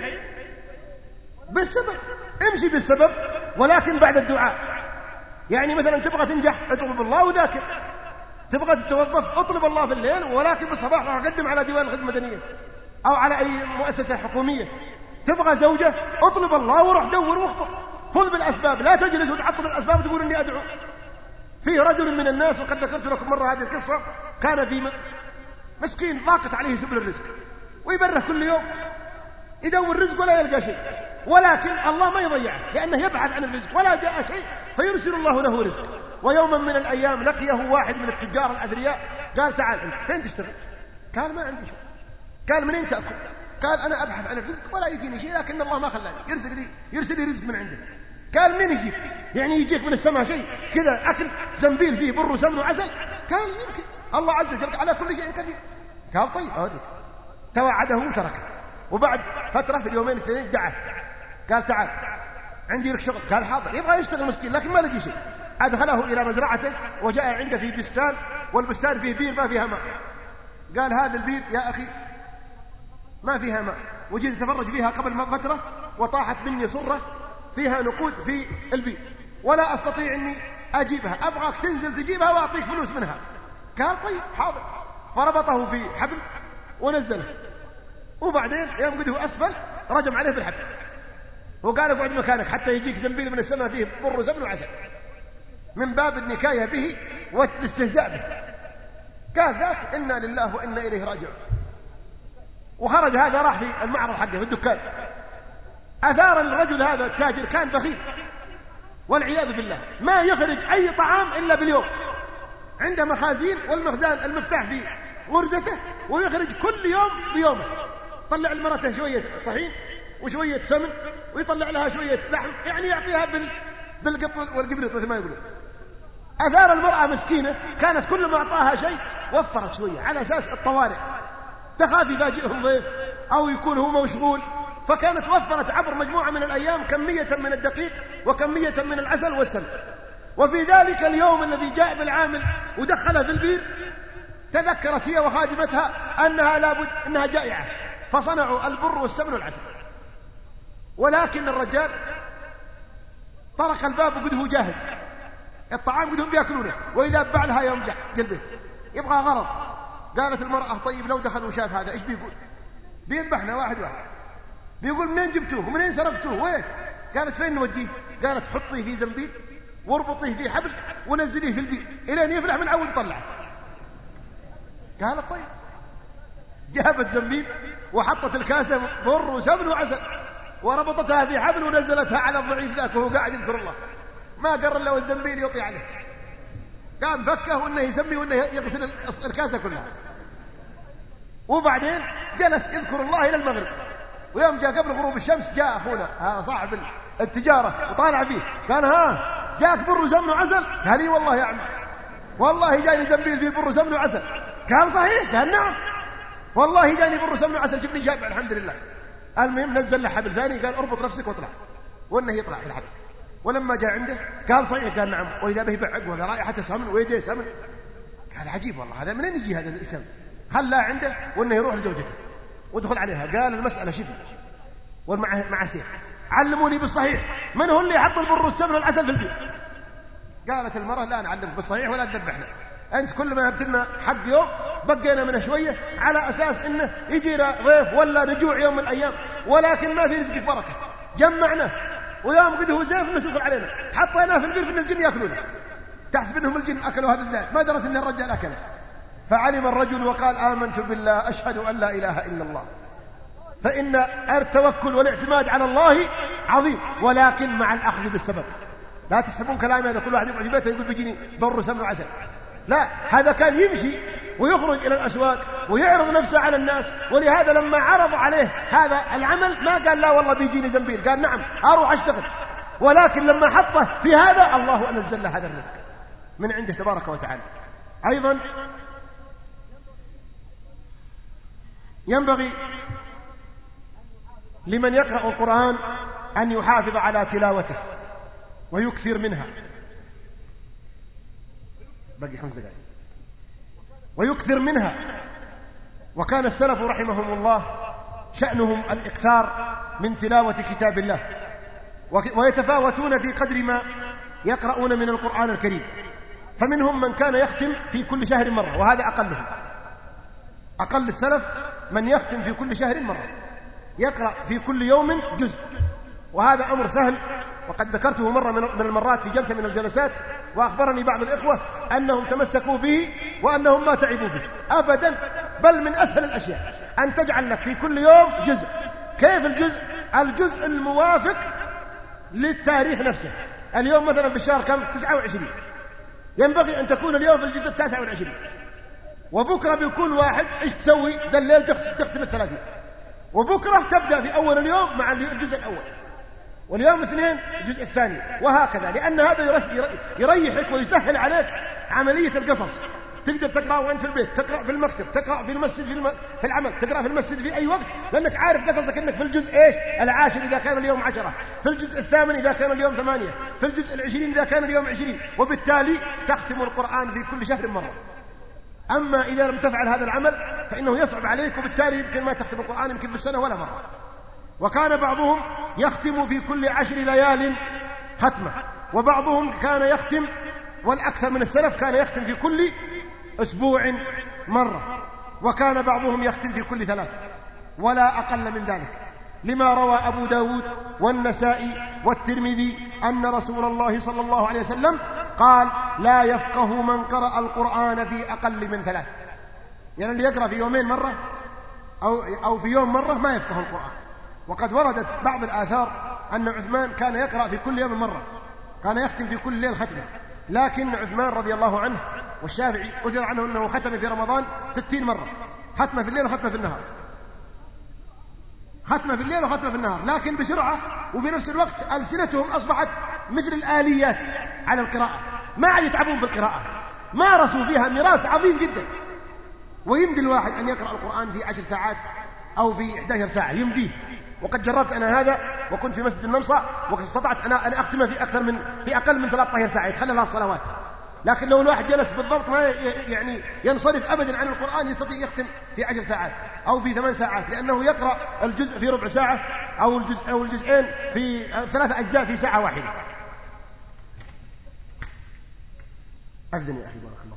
بالسبب، امشي بالسبب ولكن بعد الدعاء. يعني مثلا تبغى تنجح اطلب الله وذاكر، تبغى تتوظف اطلب الله في الليل، ولكن بالصباح راح اقدم على ديوان الخدمة المدنية او على اي مؤسسة حكومية. تبغى زوجة اطلب الله وروح دور واخطب، خذ بالاسباب، لا تجلس وتعطل الاسباب وتقول اني ادعو. فيه رجل من الناس وقد ذكرت لكم مرة هذه القصة، كان في مسكين ضاقت عليه سبل الرزق، ويبره كل يوم يدور رزق ولا يلقى شيء، ولكن الله ما يضيعه لأنه يبحث عن الرزق ولا جاء شيء فيرسل الله له رزق. ويوما من الأيام لقيه واحد من التجار الأثرياء، قال تعال أنت فين تشتغل؟ قال ما عندي شيء. قال منين تأكل؟ قال أنا أبحث عن الرزق ولا يجيني شيء، لكن الله ما خلاني يرسل لي رزق من عنده. قال من يجيك؟ يعني يجيك من السماء شيء كذا أكل زنبيل فيه بر وسمن وعسل؟ قال يمكن، الله عز وجل على كل شيء قدير. قال طيب أودك. توعده وتركه. وبعد فترة في اليومين الاثنين دعاه، قال تعال عندي لك شغل. قال حاضر. يبغى يشتغل مسكين لكن ما لقي شيء. أدخله إلى مزرعته وجاء عنده في بستان، والبستان فيه بير ما فيها ماء. قال هذا البير يا أخي ما فيها ماء، وجيت أتفرج فيها قبل فترة وطاحت مني صرة فيها نقود في البير ولا أستطيع أني أجيبها، أبغاك تنزل تجيبها وأعطيك فلوس منها. قال طيب حاضر. فربطه في حبل ونزله، وبعدين يوم قده أسفل رجم عليه بالحبل وقال اقعد مكانك حتى يجيك زنبيل من السماء فيه بر وسمن وعسل، من باب النكاية به والاستهزاء به. قال ذاك إنا لله وإنا إليه راجعون. وخرج هذا راح في المعرض حقه في الدكان، أثار الرجل هذا التاجر كان بخيل والعياذ بالله، ما يخرج أي طعام إلا باليوم، عنده مخازين والمخزان المفتاح في غرزته ويخرج كل يوم بيومه. طلع المرأة شوية طحين وشوية سمن ويطلع لها شوية لحم، يعني يعطيها بالقط والقبرط مثل ما يقولون. أثار المرأة مسكينة كانت كل ما أعطاها شيء وفرت شوية على أساس الطوارئ، تخاف يفاجئهم ضيف أو يكون هو مشغول، فكانت وفرت عبر مجموعة من الأيام كمية من الدقيق وكمية من العسل والسمن. وفي ذلك اليوم الذي جاء بالعامل ودخلها في البير تذكرت هي وخادمتها أنها لابد أنها جائعة، فصنعوا البر والسمن والعسل. ولكن الرجال طرق الباب وقد هو جاهز، الطعام قد هم بيأكلونه، وإذا باع لها يوم جاء البيت يبغى غرض. قالت المرأة طيب لو دخل وشاف هذا إيش بيقول؟ بيذبحنا واحد بيقول منين جبتوه ومنين سرقتوه وين؟ قالت فين نوديه؟ قالت حطيه في زنبيل واربطيه في حبل ونزليه في البير إلين يفلح من عود طلعه. قالت طيب. جابت زنبيل وحطت الكاسة بر وسمن وعسل وربطتها في حبل ونزلتها على الضعيف ذاك وهو قاعد يذكر الله، ما قرر له الزنبيل يطيع عليه، قام فكه وانه يسمي وانه يغسل الكاسة كلها. وبعدين جلس يذكر الله الى المغرب، ويوم جاء قبل غروب الشمس جاء اخونا صاحب التجارة وطالع فيه قال ها جاك بر وسمن وعسل؟ قال لي والله يا عم والله جاني زنبيل فيه بر وسمن وعسل. قال صحيح؟ قال نعم والله جاني بر وسمن وعسل شفني شابع الحمد لله. المهم نزل له حبل ثاني قال اربط نفسك واطلع، وانه يطلع في الحبل. ولما جاء عنده قال صحيح؟ قال نعم، واذا به بعق ولا رائحة سمن ويديه سمن. قال عجيب والله هذا منين يجي هذا السمن؟ خلاه عنده وانه يروح لزوجته ودخل عليها قال المسألة شفي ومع سيف، علموني بالصحيح من هو اللي يحط البر والسمن والعسل في البيت؟ قالت المرأة لا نعلمك بالصحيح ولا تذبحنا، أنت كل ما جبت لنا حق يوم بقينا منه شوية على أساس إنه يجينا ضيف ولا رجوع يوم من الأيام، ولكن ما في رزقك بركة. جمعناه ويوم قد هو زيف إنه تدخل علينا، حطيناه في البير في الجن يأكلونه، تحسب إنهم الجن أكلوا هذا الزيت، ما درت إن الرجال أكله. فعلم الرجل وقال آمنت بالله أشهد أن لا إله إلا الله. فإن التوكل والاعتماد على الله عظيم، ولكن مع الأخذ بالسبب. لا تحسبون كلامي هذا كل واحد يقعد في بيته يقول بيجيني بر سمن وعسل، لا، هذا كان يمشي ويخرج إلى الأسواق ويعرض نفسه على الناس. ولهذا لما عرض عليه هذا العمل ما قال لا والله بيجيني زنبيل، قال نعم أروح أشتغل. ولكن لما حطه في هذا الله أنزل له هذا الرزق من عنده تبارك وتعالى. أيضا ينبغي لمن يقرأ القرآن أن يحافظ على تلاوته ويكثر منها. بقي 5 دقائق. ويكثر منها. وكان السلف رحمهم الله شأنهم الإكثار من تلاوة كتاب الله، ويتفاوتون في قدر ما يقرؤون من القرآن الكريم. فمنهم من كان يختم في كل شهر مرة، وهذا أقلهم. أقل السلف من يختم في كل شهر مرة، يقرأ في كل يوم جزء، وهذا أمر سهل. وقد ذكرته مرة من المرات في جلسة من الجلسات، وأخبرني بعض الإخوة أنهم تمسكوا به وأنهم ما تعبوا فيه أبدا، بل من أسهل الأشياء أن تجعل لك في كل يوم جزء. كيف الجزء؟ الجزء الموافق للتاريخ نفسه. اليوم مثلا بالشهر كم؟ 29. ينبغي أن تكون اليوم في الجزء 29، وبكرة بيكون واحد. إيش تسوي؟ ذا الليل تختم 30، وبكرة تبدأ في أول اليوم مع الجزء الأول، واليوم 2 الجزء الثاني، وهكذا. لأن هذا يريحك ويسهل عليك عملية القصص. تقدر تقرأ وأنت في البيت، تقرأ في المكتب، تقرأ في المسجد، في العمل، تقرأ في المسجد في أي وقت، لأنك عارف قصصك أنك في الجزء العاشر إذا كان اليوم 10، في الجزء الثامن إذا كان اليوم 8، في الجزء 20 إذا كان اليوم 20، وبالتالي تختم القرآن في كل شهر مرة. أما إذا لم تفعل هذا العمل فإنه يصعب عليك، وبالتالي يمكن ما تختم القرآن يمكن بالسنة ولا مرة. وكان بعضهم يختم في كل 10 ليال ختمة، وبعضهم كان يختم، والأكثر من السلف كان يختم في كل أسبوع مرة، وكان بعضهم يختم في كل 3 ولا أقل من ذلك، لما روى أبو داود والنسائي والترمذي أن رسول الله صلى الله عليه وسلم قال لا يفقه من قرأ القرآن في أقل من 3. يعني اللي يقرأ في يومين مرة أو في يوم مرة ما يفقه القرآن. وقد وردت بعض الآثار أن عثمان كان يقرأ في كل يوم مرة، كان يختم في كل ليل ختمة. لكن عثمان رضي الله عنه والشافعي أثر عنه أنه ختم في رمضان 60 مرة، ختمة في الليل وختمة في النهار، ختمة في الليل وختمة في النهار، لكن بسرعة. وفي نفس الوقت ألسنتهم أصبحت مثل الآليات على القراءة، ما عاد يتعبون في القراءة، مارسوا فيها ميراث عظيم جدا. ويمدي الواحد أن يقرأ القرآن في 10 ساعات أو في 11 ساعة، يمديه. وقد جربت أنا هذا، وكنت في مسجد النمصة، وقد استطعت أن أختمه في أقل من 13 ساعة يتخلى لها الصلوات. لكن لو الواحد جلس بالضبط ما يعني ينصرف أبدا عن القرآن، يستطيع يختم في 10 ساعات أو في 8 ساعات، لأنه يقرأ الجزء في ربع ساعة أو الجزئين في 3 أجزاء في ساعة واحدة. أذن يا أخي بارك الله.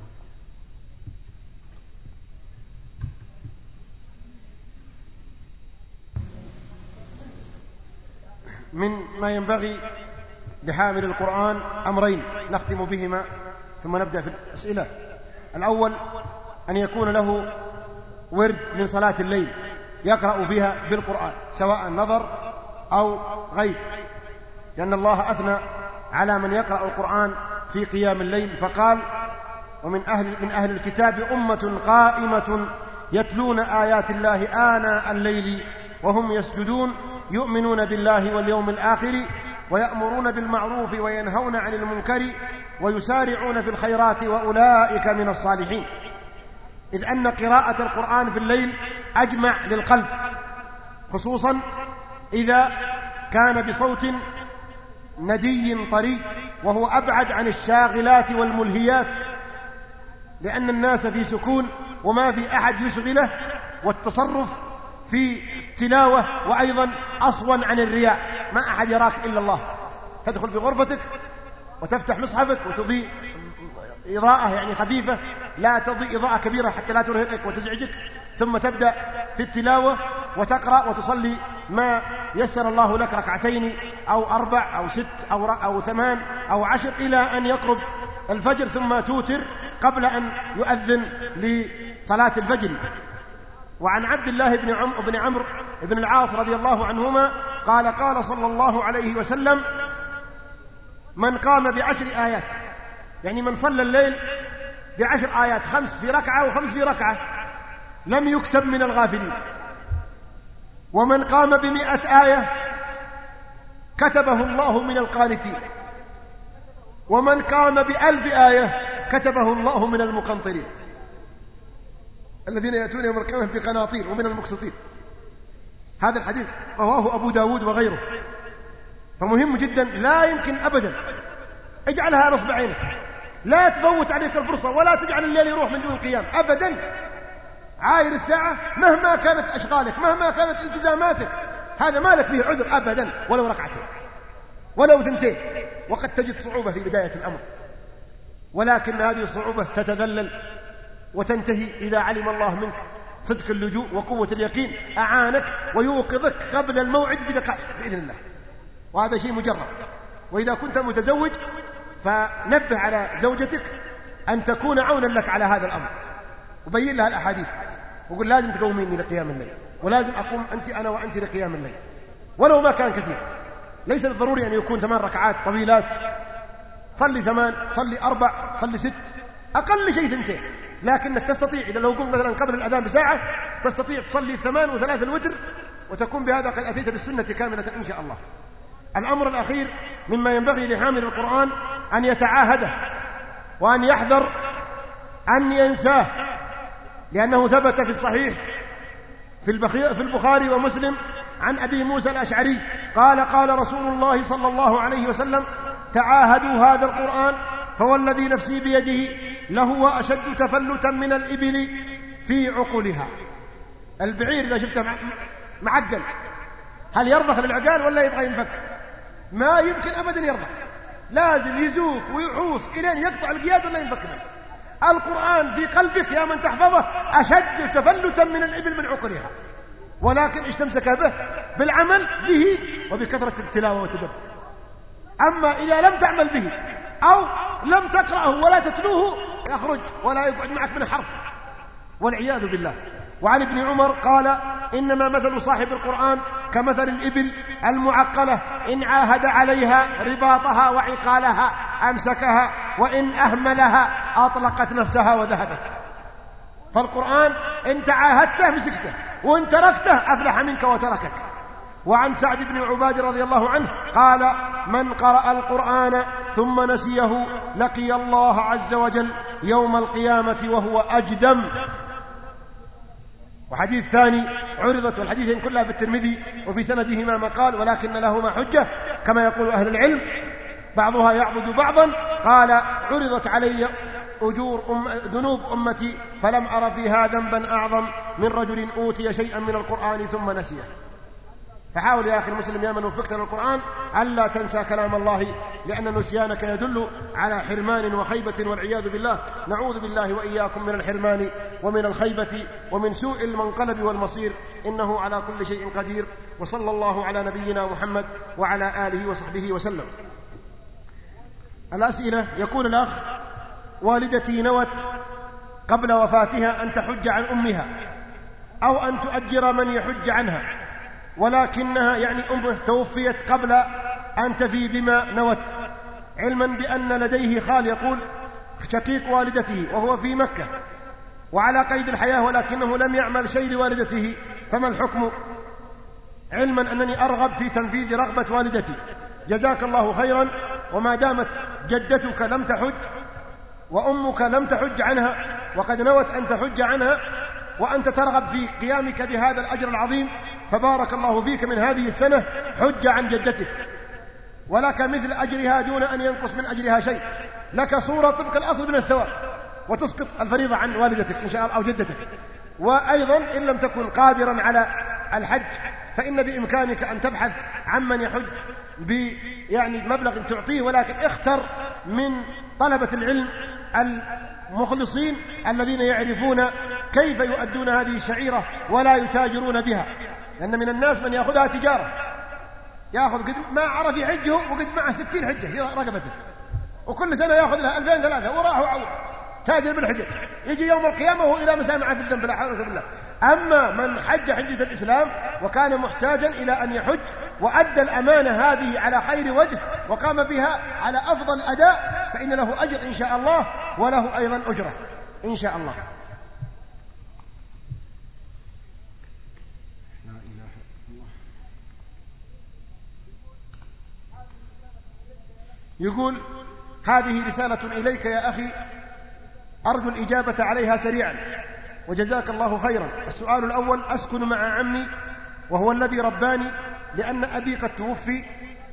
من ما ينبغي لحامل القرآن أمرين نختم بهما ثم نبدأ في الأسئلة. الأول أن يكون له ورد من صلاة الليل يقرأ فيها بالقرآن، سواء نظر أو غيب، لأن الله أثنى على من يقرأ القرآن في قيام الليل فقال ومن أهل الكتاب أمة قائمة يتلون آيات الله آناء الليل وهم يسجدون يؤمنون بالله واليوم الآخر ويأمرون بالمعروف وينهون عن المنكر ويسارعون في الخيرات وأولئك من الصالحين. إذ أن قراءة القرآن في الليل أجمع للقلب، خصوصا إذا كان بصوت ندي طري، وهو أبعد عن الشاغلات والملهيات، لأن الناس في سكون وما في أحد يشغله، والتصرف في تلاوة، وأيضا أصون عن الرياء، ما أحد يراك إلا الله. تدخل في غرفتك وتفتح مصحفك وتضيء إضاءة يعني خفيفة لا تضيء إضاءة كبيرة حتى لا ترهقك وتزعجك، ثم تبدأ في التلاوة وتقرأ وتصلي ما يسر الله لك، ركعتين أو 4 أو 6 أو 8 أو 10 إلى أن يقرب الفجر، ثم توتر قبل أن يؤذن لصلاة الفجر. وعن عبد الله بن عمرو بن العاص رضي الله عنهما قال قال صلى الله عليه وسلم: من قام ب10 آيات، يعني من صلى الليل ب10 آيات، 5 في ركعة و5 في ركعة، لم يكتب من الغافلين. ومن قام ب100 آية كتبه الله من القانتين. ومن قام ب1000 آية كتبه الله من المقنطرين، الذين يأتون يوم القيامة بقناطير، ومن المقسطين. هذا الحديث رواه أبو داود وغيره. فمهم جدا، لا يمكن أبدا اجعلها نصب عينك، لا تفوت عليك الفرصة، ولا تجعل الليل يروح من دون القيام أبدا. عاير الساعة مهما كانت أشغالك، مهما كانت التزاماتك، هذا ما لك فيه عذر أبدا، ولو ركعتين ولو 2. وقد تجد صعوبة في بداية الأمر، ولكن هذه الصعوبة تتذلل وتنتهي إذا علم الله منك صدق اللجوء وقوة اليقين، أعانك ويوقظك قبل الموعد بدقائق بإذن الله، وهذا شيء مجرب. وإذا كنت متزوج فنبه على زوجتك أن تكون عونا لك على هذا الأمر، وبين لها الأحاديث، وقل لازم تقوميني لقيام الليل، ولازم أقوم أنا وأنت لقيام الليل، ولو ما كان كثير. ليس بالضروري أن يكون 8 ركعات طويلات، صلي 8، صلي 4، صلي 6، أقل شيء 2. لكنك تستطيع إذا لو قمت مثلا قبل الأذان بساعة تستطيع تصلي 8 و3 الوتر، وتكون بهذا قد أتيت بالسنة كاملة إن شاء الله. الأمر الأخير مما ينبغي لحامل القرآن أن يتعاهده، وأن يحذر أن ينساه، لأنه ثبت في الصحيح في البخاري ومسلم عن أبي موسى الأشعري قال قال رسول الله صلى الله عليه وسلم: تعاهدوا هذا القرآن فوالذي نفسي بيده لهو أشد تفلتا من الإبل في عقولها. البعير إذا شفته معقل، هل يرضخ للعقال ولا يبغى ينفك؟ ما يمكن أبدا يرضخ، لازم يزوك ويحوس إلين يقطع القياد ولا ينفك منه. القرآن في قلبك يا من تحفظه أشد تفلتا من الإبل من عقرها، ولكن اشتمسك به بالعمل به وبكثرة التلاوة والتدبر. أما إذا لم تعمل به أو لم تقرأه ولا تتلوه يخرج ولا يقعد معك من الحرف، والعياذ بالله. وعن ابن عمر قال: إنما مثل صاحب القرآن كمثل الإبل المعقلة، إن عاهد عليها رباطها وعقالها أمسكها، وإن أهملها أطلقت نفسها وذهبت. فالقرآن إن تعاهدته مسكته، وإن تركته أفلح منك وتركك. وعن سعد بن عبادة رضي الله عنه قال: من قرأ القرآن ثم نسيه لقي الله عز وجل يوم القيامة وهو أجدم. وحديث ثاني عرضت، والحديثين كلها في الترمذي وفي سندهما مقال ولكن لهما حجة كما يقول أهل العلم، بعضها يعضد بعضا. قال: عرضت علي ذنوب أمتي فلم أر فيها ذنبا أعظم من رجل أوتي شيئا من القرآن ثم نسيه. فحاول يا أخي المسلم يا من وفقت للقرآن ألا تنسى كلام الله، لأن نسيانك يدل على حرمان وخيبة والعياذ بالله. نعوذ بالله وإياكم من الحرمان ومن الخيبة ومن سوء المنقلب والمصير، إنه على كل شيء قدير. وصلى الله على نبينا محمد وعلى آله وصحبه وسلم. الأسئلة. يقول الأخ: والدتي نوت قبل وفاتها أن تحج عن أمها أو أن تؤجر من يحج عنها، ولكنها يعني أمه توفيت قبل أن تفي بما نوت، علما بأن لديه خال يقول شقيق والدته وهو في مكة وعلى قيد الحياة، ولكنه لم يعمل شيء لوالدته، فما الحكم؟ علما أنني أرغب في تنفيذ رغبة والدتي. جزاك الله خيرا. وما دامت جدتك لم تحج وأمك لم تحج عنها وقد نوت أن تحج عنها وأنت ترغب في قيامك بهذا الأجر العظيم، فبارك الله فيك من هذه السنة حج عن جدتك، ولك مثل أجرها دون أن ينقص من أجرها شيء، لك صورة طبق الأصل من الثواب، وتسقط الفريضة عن والدتك إن شاء الله أو جدتك. وأيضا إن لم تكن قادرا على الحج فإن بإمكانك أن تبحث عمن يحج يعني مبلغ تعطيه، ولكن اختر من طلبة العلم المخلصين الذين يعرفون كيف يؤدون هذه الشعيرة ولا يتاجرون بها، لأن من الناس من يأخذها تجارة، يأخذ قد ما عرف يحجه وقد معه 60 حجة في رقبته، وكل سنة يأخذ لها 2000 3 وراح وعوض تاجر بالحجج، يجي يوم القيامة وهو إلى مسامعة في الذنب لا حول ولا قوة إلا بالله. أما من حج حجة الإسلام وكان محتاجا إلى أن يحج وأدى الأمانة هذه على خير وجه وقام بها على أفضل أداء فإن له أجر إن شاء الله، وله أيضا أجرة إن شاء الله. يقول: هذه رسالة إليك يا أخي، أرجو الإجابة عليها سريعا وجزاك الله خيرا. السؤال الأول: أسكن مع عمي وهو الذي رباني، لأن أبي قد توفي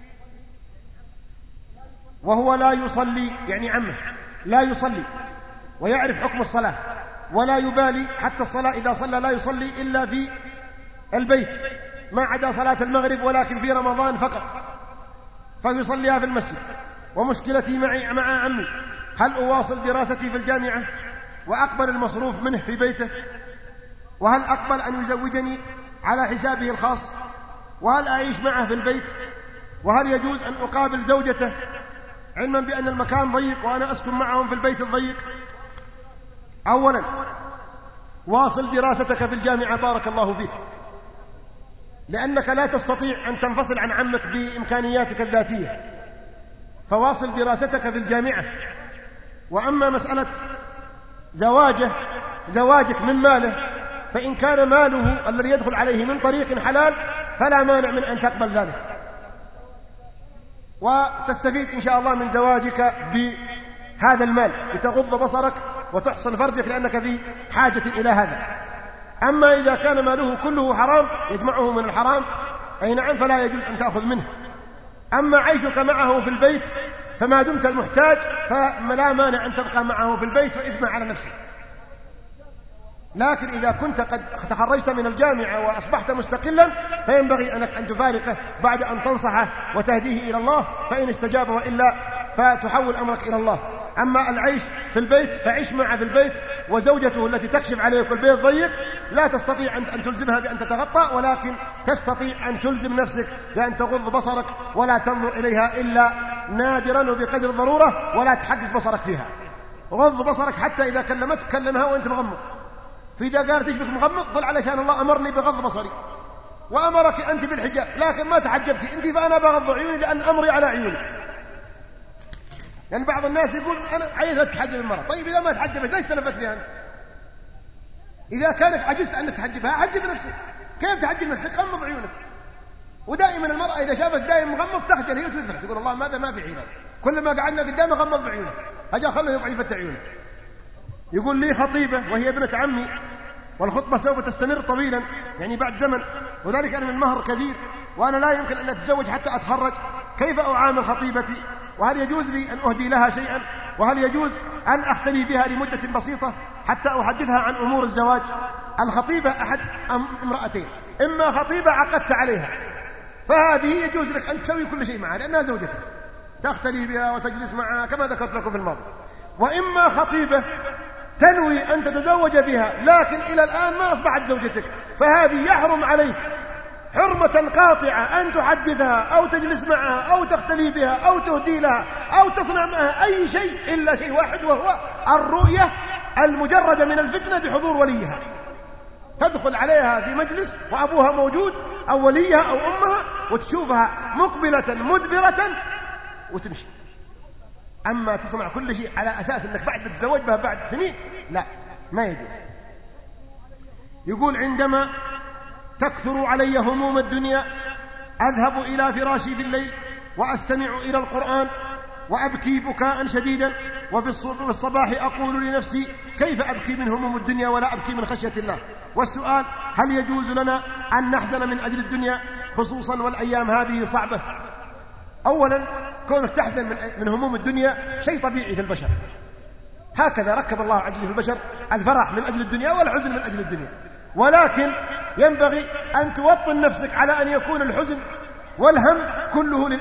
وهو لا يصلي، يعني عمه لا يصلي ويعرف حكم الصلاة ولا يبالي، حتى الصلاة إذا صلى لا يصلي إلا في البيت ما عدا صلاة المغرب، ولكن في رمضان فقط فيصليها في المسجد. ومشكلتي مع عمي، هل أواصل دراستي في الجامعة وأقبل المصروف منه في بيته؟ وهل أقبل أن يزوجني على حسابه الخاص؟ وهل أعيش معه في البيت؟ وهل يجوز أن أقابل زوجته علما بأن المكان ضيق وأنا أسكن معهم في البيت الضيق؟ أولا: واصل دراستك في الجامعة بارك الله فيك، لأنك لا تستطيع أن تنفصل عن عمك بإمكانياتك الذاتية، فواصل دراستك في الجامعة. وأما مسألة زواجك من ماله، فإن كان ماله الذي يدخل عليه من طريق حلال فلا مانع من أن تقبل ذلك، وتستفيد إن شاء الله من زواجك بهذا المال لتغض بصرك وتحصن فرجك، لأنك في حاجة إلى هذا. أما إذا كان ماله كله حرام يجمعه من الحرام، أي نعم، فلا يجوز أن تأخذ منه. أما عيشك معه في البيت فما دمت المحتاج فلا مانع أن تبقى معه في البيت وإثم على نفسك. لكن إذا كنت قد تخرجت من الجامعة وأصبحت مستقلا فينبغي أنك أن تفارقه بعد أن تنصحه وتهديه إلى الله، فإن استجاب، وإلا فتحول أمرك إلى الله. أما العيش في البيت فعيش معه في البيت، وزوجته التي تكشف عليك والبيت ضيق لا تستطيع أن تلزمها بأن تتغطى، ولكن تستطيع أن تلزم نفسك بأن تغض بصرك ولا تنظر إليها إلا نادرا وبقدر الضرورة، ولا تحقق بصرك فيها. غض بصرك حتى إذا كلمتك كلمها وأنت مغمض، فإذا قالت تشبك مغمض قل علشان الله أمرني بغض بصري وأمرك أنت بالحجاب، لكن ما تحجبتي أنت فأنا بغض عيوني لأن أمري على عيوني. لأن بعض الناس يقول أنا عايزة تحجب المرأة. طيب إذا ما تحجبت ليش تلفت فيها أنت؟ إذا كانت عجزت أنك تحجبها حجب نفسك. كيف تحجب نفسك؟ غمض عيونك. ودائما المرأة إذا شافت دائما مغمض تخجل هي وتفرح، تقول الله ماذا ما في عينه، كل ما قعدنا قدامه غمض بعيونه، أجا خله يقعد يفتح عيونه. يقول لي خطيبة وهي ابنة عمي، والخطبة سوف تستمر طويلا يعني بعد زمن، وذلك أن المهر كثير وأنا لا يمكن أن أتزوج حتى أتخرج، كيف أعامل خطيبتي؟ وهل يجوز لي أن أهدي لها شيئا؟ وهل يجوز أن أختلي بها لمدة بسيطة حتى أحدثها عن أمور الزواج؟ الخطيبة أحد امرأتين، إما خطيبة عقدت عليها فهذه يجوز لك أن تسوي كل شيء معها لأنها زوجتك، تختلي بها وتجلس معها كما ذكرت لكم في الماضي، وإما خطيبة تنوي أن تتزوج بها لكن إلى الآن ما أصبحت زوجتك، فهذه يحرم عليك حرمة قاطعة أن تحدثها أو تجلس معها أو تختلي بها أو تهدي لها أو تصنع معها أي شيء إلا شيء واحد، وهو الرؤية المجردة من الفتنة بحضور وليها. تدخل عليها في مجلس وأبوها موجود أو وليها أو أمها وتشوفها مقبلة مدبرة وتمشي. أما تصنع كل شيء على أساس أنك بعد بتزوج بها بعد سنين، لا، ما يجوز. يقول عندما تكثر علي هموم الدنيا أذهب إلى فراشي في الليل وأستمع إلى القرآن وأبكي بكاء شديدا، وفي الصباح أقول لنفسي كيف أبكي من هموم الدنيا ولا أبكي من خشية الله؟ والسؤال: هل يجوز لنا أن نحزن من أجل الدنيا خصوصا والأيام هذه صعبة؟ أولا كونك تحزن من هموم الدنيا شيء طبيعي في البشر، هكذا ركب الله عز وجل في البشر الفرح من أجل الدنيا والحزن من أجل الدنيا، ولكن ينبغي أن توطن نفسك على أن يكون الحزن والهم كله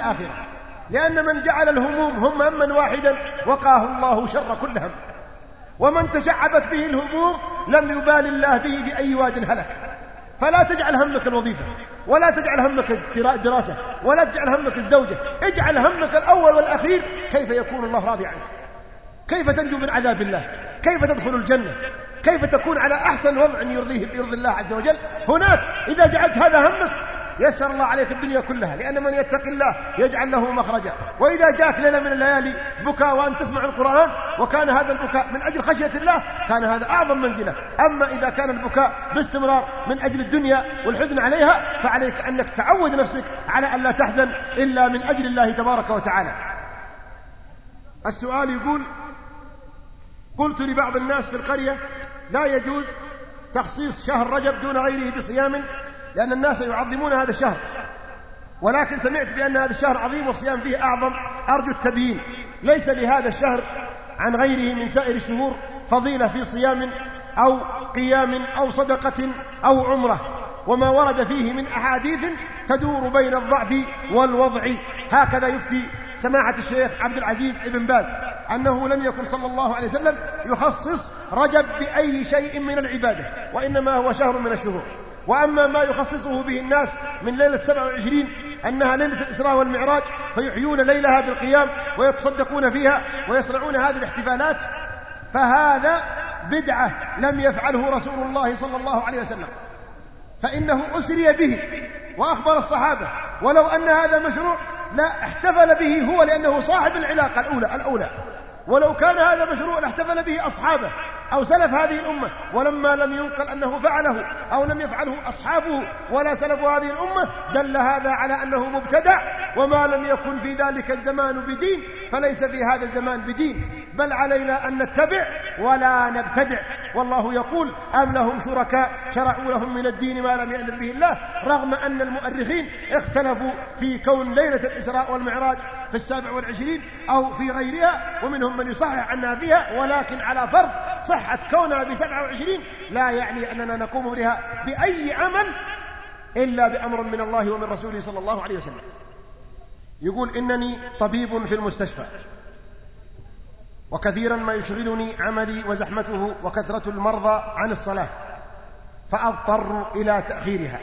ومن تشعبت به الهموم لم يبال الله به بأي واد هلك. فلا تجعل همك الوظيفة، ولا تجعل همك الدراسة، ولا تجعل همك الزوجة، اجعل همك الأول والأخير كيف يكون الله راضي عنك، كيف تنجو من عذاب الله، كيف تدخل الجنة، كيف تكون على أحسن وضع يرضي الله عز وجل. هناك إذا جعلت هذا همك يسر الله عليك الدنيا كلها، لأن من يتق الله يجعل له مخرجا. وإذا جاءك ليلة من الليالي بكاء وأن تسمع القرآن وكان هذا البكاء من أجل خشية الله كان هذا أعظم منزلة. أما إذا كان البكاء باستمرار من أجل الدنيا والحزن عليها فعليك أنك تعود نفسك على أن لا تحزن إلا من أجل الله تبارك وتعالى. السؤال يقول: قلت لبعض الناس في القرية لا يجوز تخصيص شهر رجب دون غيره بصيام لأن الناس يعظمون هذا الشهر، ولكن سمعت بأن هذا الشهر عظيم والصيام فيه أعظم، أرجو التبيين. ليس لهذا الشهر عن غيره من سائر الشهور فضيلة في صيام أو قيام أو صدقة أو عمرة، وما ورد فيه من أحاديث تدور بين الضعف والوضع. هكذا يفتي سماحة الشيخ عبد العزيز ابن باز أنه لم يكن صلى الله عليه وسلم يخصص رجب بأي شيء من العبادة، وإنما هو شهر من الشهور. وأما ما يخصصه به الناس من ليلة 27 أنها ليلة الإسراء والمعراج فيحيون ليلها بالقيام ويتصدقون فيها ويصنعون هذه الاحتفالات، فهذا بدعة لم يفعله رسول الله صلى الله عليه وسلم، فإنه أسري به وأخبر الصحابة، ولو أن هذا مشروع لا احتفل به هو لأنه صاحب العلاقة الأولى، ولو كان هذا مشروع لاحتفل به أصحابه أو سلف هذه الأمة، ولما لم ينقل أنه فعله أو لم يفعله أصحابه ولا سلف هذه الأمة دل هذا على أنه مبتدع، وما لم يكن في ذلك الزمان بدين فليس في هذا الزمان بدين، بل علينا أن نتبع ولا نبتدع. والله يقول: أم لهم شركاء شرعوا لهم من الدين ما لم يأذن به الله، رغم أن المؤرخين اختلفوا في كون ليلة الإسراء والمعراج في 27 أو في غيرها، ومنهم من يصحح عنها فيها، ولكن على فرض صحة كونها 27 لا يعني أننا نقوم بها بأي عمل إلا بأمر من الله ومن رسوله صلى الله عليه وسلم. يقول: إنني طبيب في المستشفى، وكثيرا ما يشغلني عملي وزحمته وكثرة المرضى عن الصلاة، فأضطر إلى تأخيرها،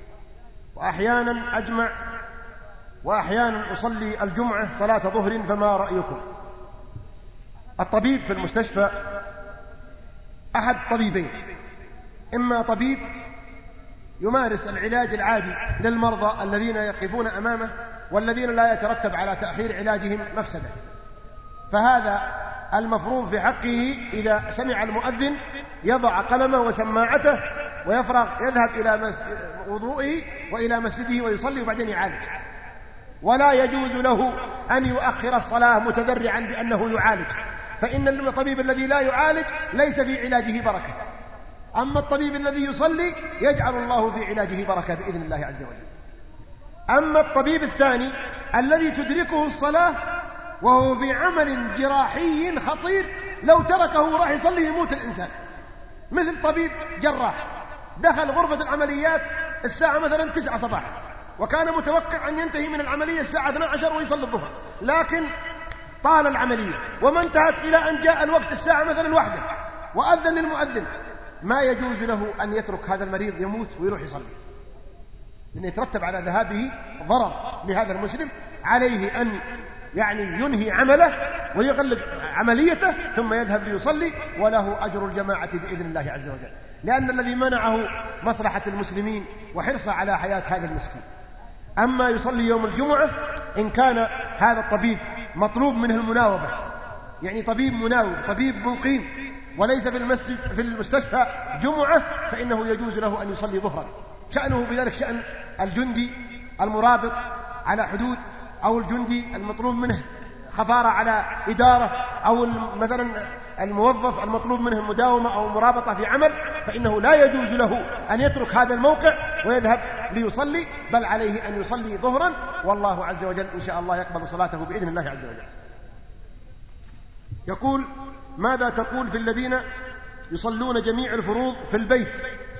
وأحيانا أجمع وأحيانا أصلي الجمعة صلاة ظهر، فما رأيكم؟ الطبيب في المستشفى أحد طبيبين: إما طبيب يمارس العلاج العادي للمرضى الذين يقفون أمامه والذين لا يترتب على تأخير علاجهم مفسدة، فهذا المفروض في حقه إذا سمع المؤذن يضع قلمه وسماعته ويفرغ يذهب إلى وضوئه وإلى مسجده ويصلي وبعدين يعالج، ولا يجوز له أن يؤخر الصلاة متذرعا بأنه يعالج، فإن الطبيب الذي لا يعالج ليس في علاجه بركة، أما الطبيب الذي يصلي يجعل الله في علاجه بركة بإذن الله عز وجل. أما الطبيب الثاني الذي تدركه الصلاة وهو في عمل جراحي خطير، لو تركه راح يصلي يموت الإنسان، مثل طبيب جراح دخل غرفة العمليات الساعة مثلا 9 صباحا، وكان متوقع أن ينتهي من العملية الساعة 12 ويصلي الظهر، لكن طال العملية وما انتهت إلى أن جاء الوقت الساعة مثلا 1 وأذن للمؤذن، ما يجوز له أن يترك هذا المريض يموت ويروح يصلي، لأن يترتب على ذهابه ضرر لهذا المسلم، عليه أن ينهي عمله ويغلق عمليته ثم يذهب ليصلي، وله أجر الجماعة بإذن الله عز وجل، لأن الذي منعه مصلحة المسلمين وحرص على حياة هذا المسكين. أما يصلي يوم الجمعة إن كان هذا الطبيب مطلوب منه المناوبة، يعني طبيب مناوب طبيب مقيم وليس في المستشفى جمعة، فإنه يجوز له أن يصلي ظهرا، شأنه بذلك شأن الجندي المرابط على حدود، أو الجندي المطلوب منه خفارة على إدارة، أو مثلا الموظف المطلوب منه مداومة أو مرابطة في عمل، فإنه لا يجوز له أن يترك هذا الموقع ويذهب ليصلي، بل عليه أن يصلي ظهرا، والله عز وجل إن شاء الله يقبل صلاته بإذن الله عز وجل. يقول: ماذا تقول في الذين يصلون جميع الفروض في البيت؟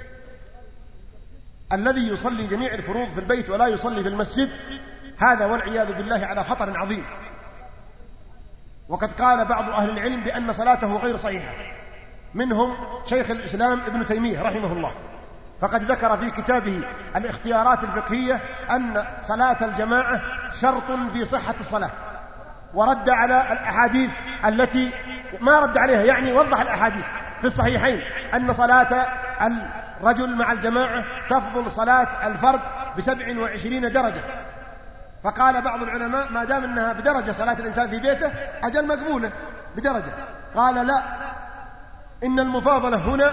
الذي يصلي جميع الفروض في البيت ولا يصلي في المسجد هذا والعياذ بالله على خطر عظيم، وقد قال بعض أهل العلم بأن صلاته غير صحيحة، منهم شيخ الإسلام ابن تيمية رحمه الله، فقد ذكر في كتابه الاختيارات الفقهية أن صلاة الجماعة شرط في صحة الصلاة، ورد على الأحاديث التي ما رد عليها، يعني وضح الأحاديث في الصحيحين أن صلاة الرجل مع الجماعة تفضل صلاة الفرد ب27 درجة. فقال بعض العلماء ما دام أنها بدرجة صلاة الإنسان في بيته أجل مقبولة بدرجة. قال لا، إن المفاضلة هنا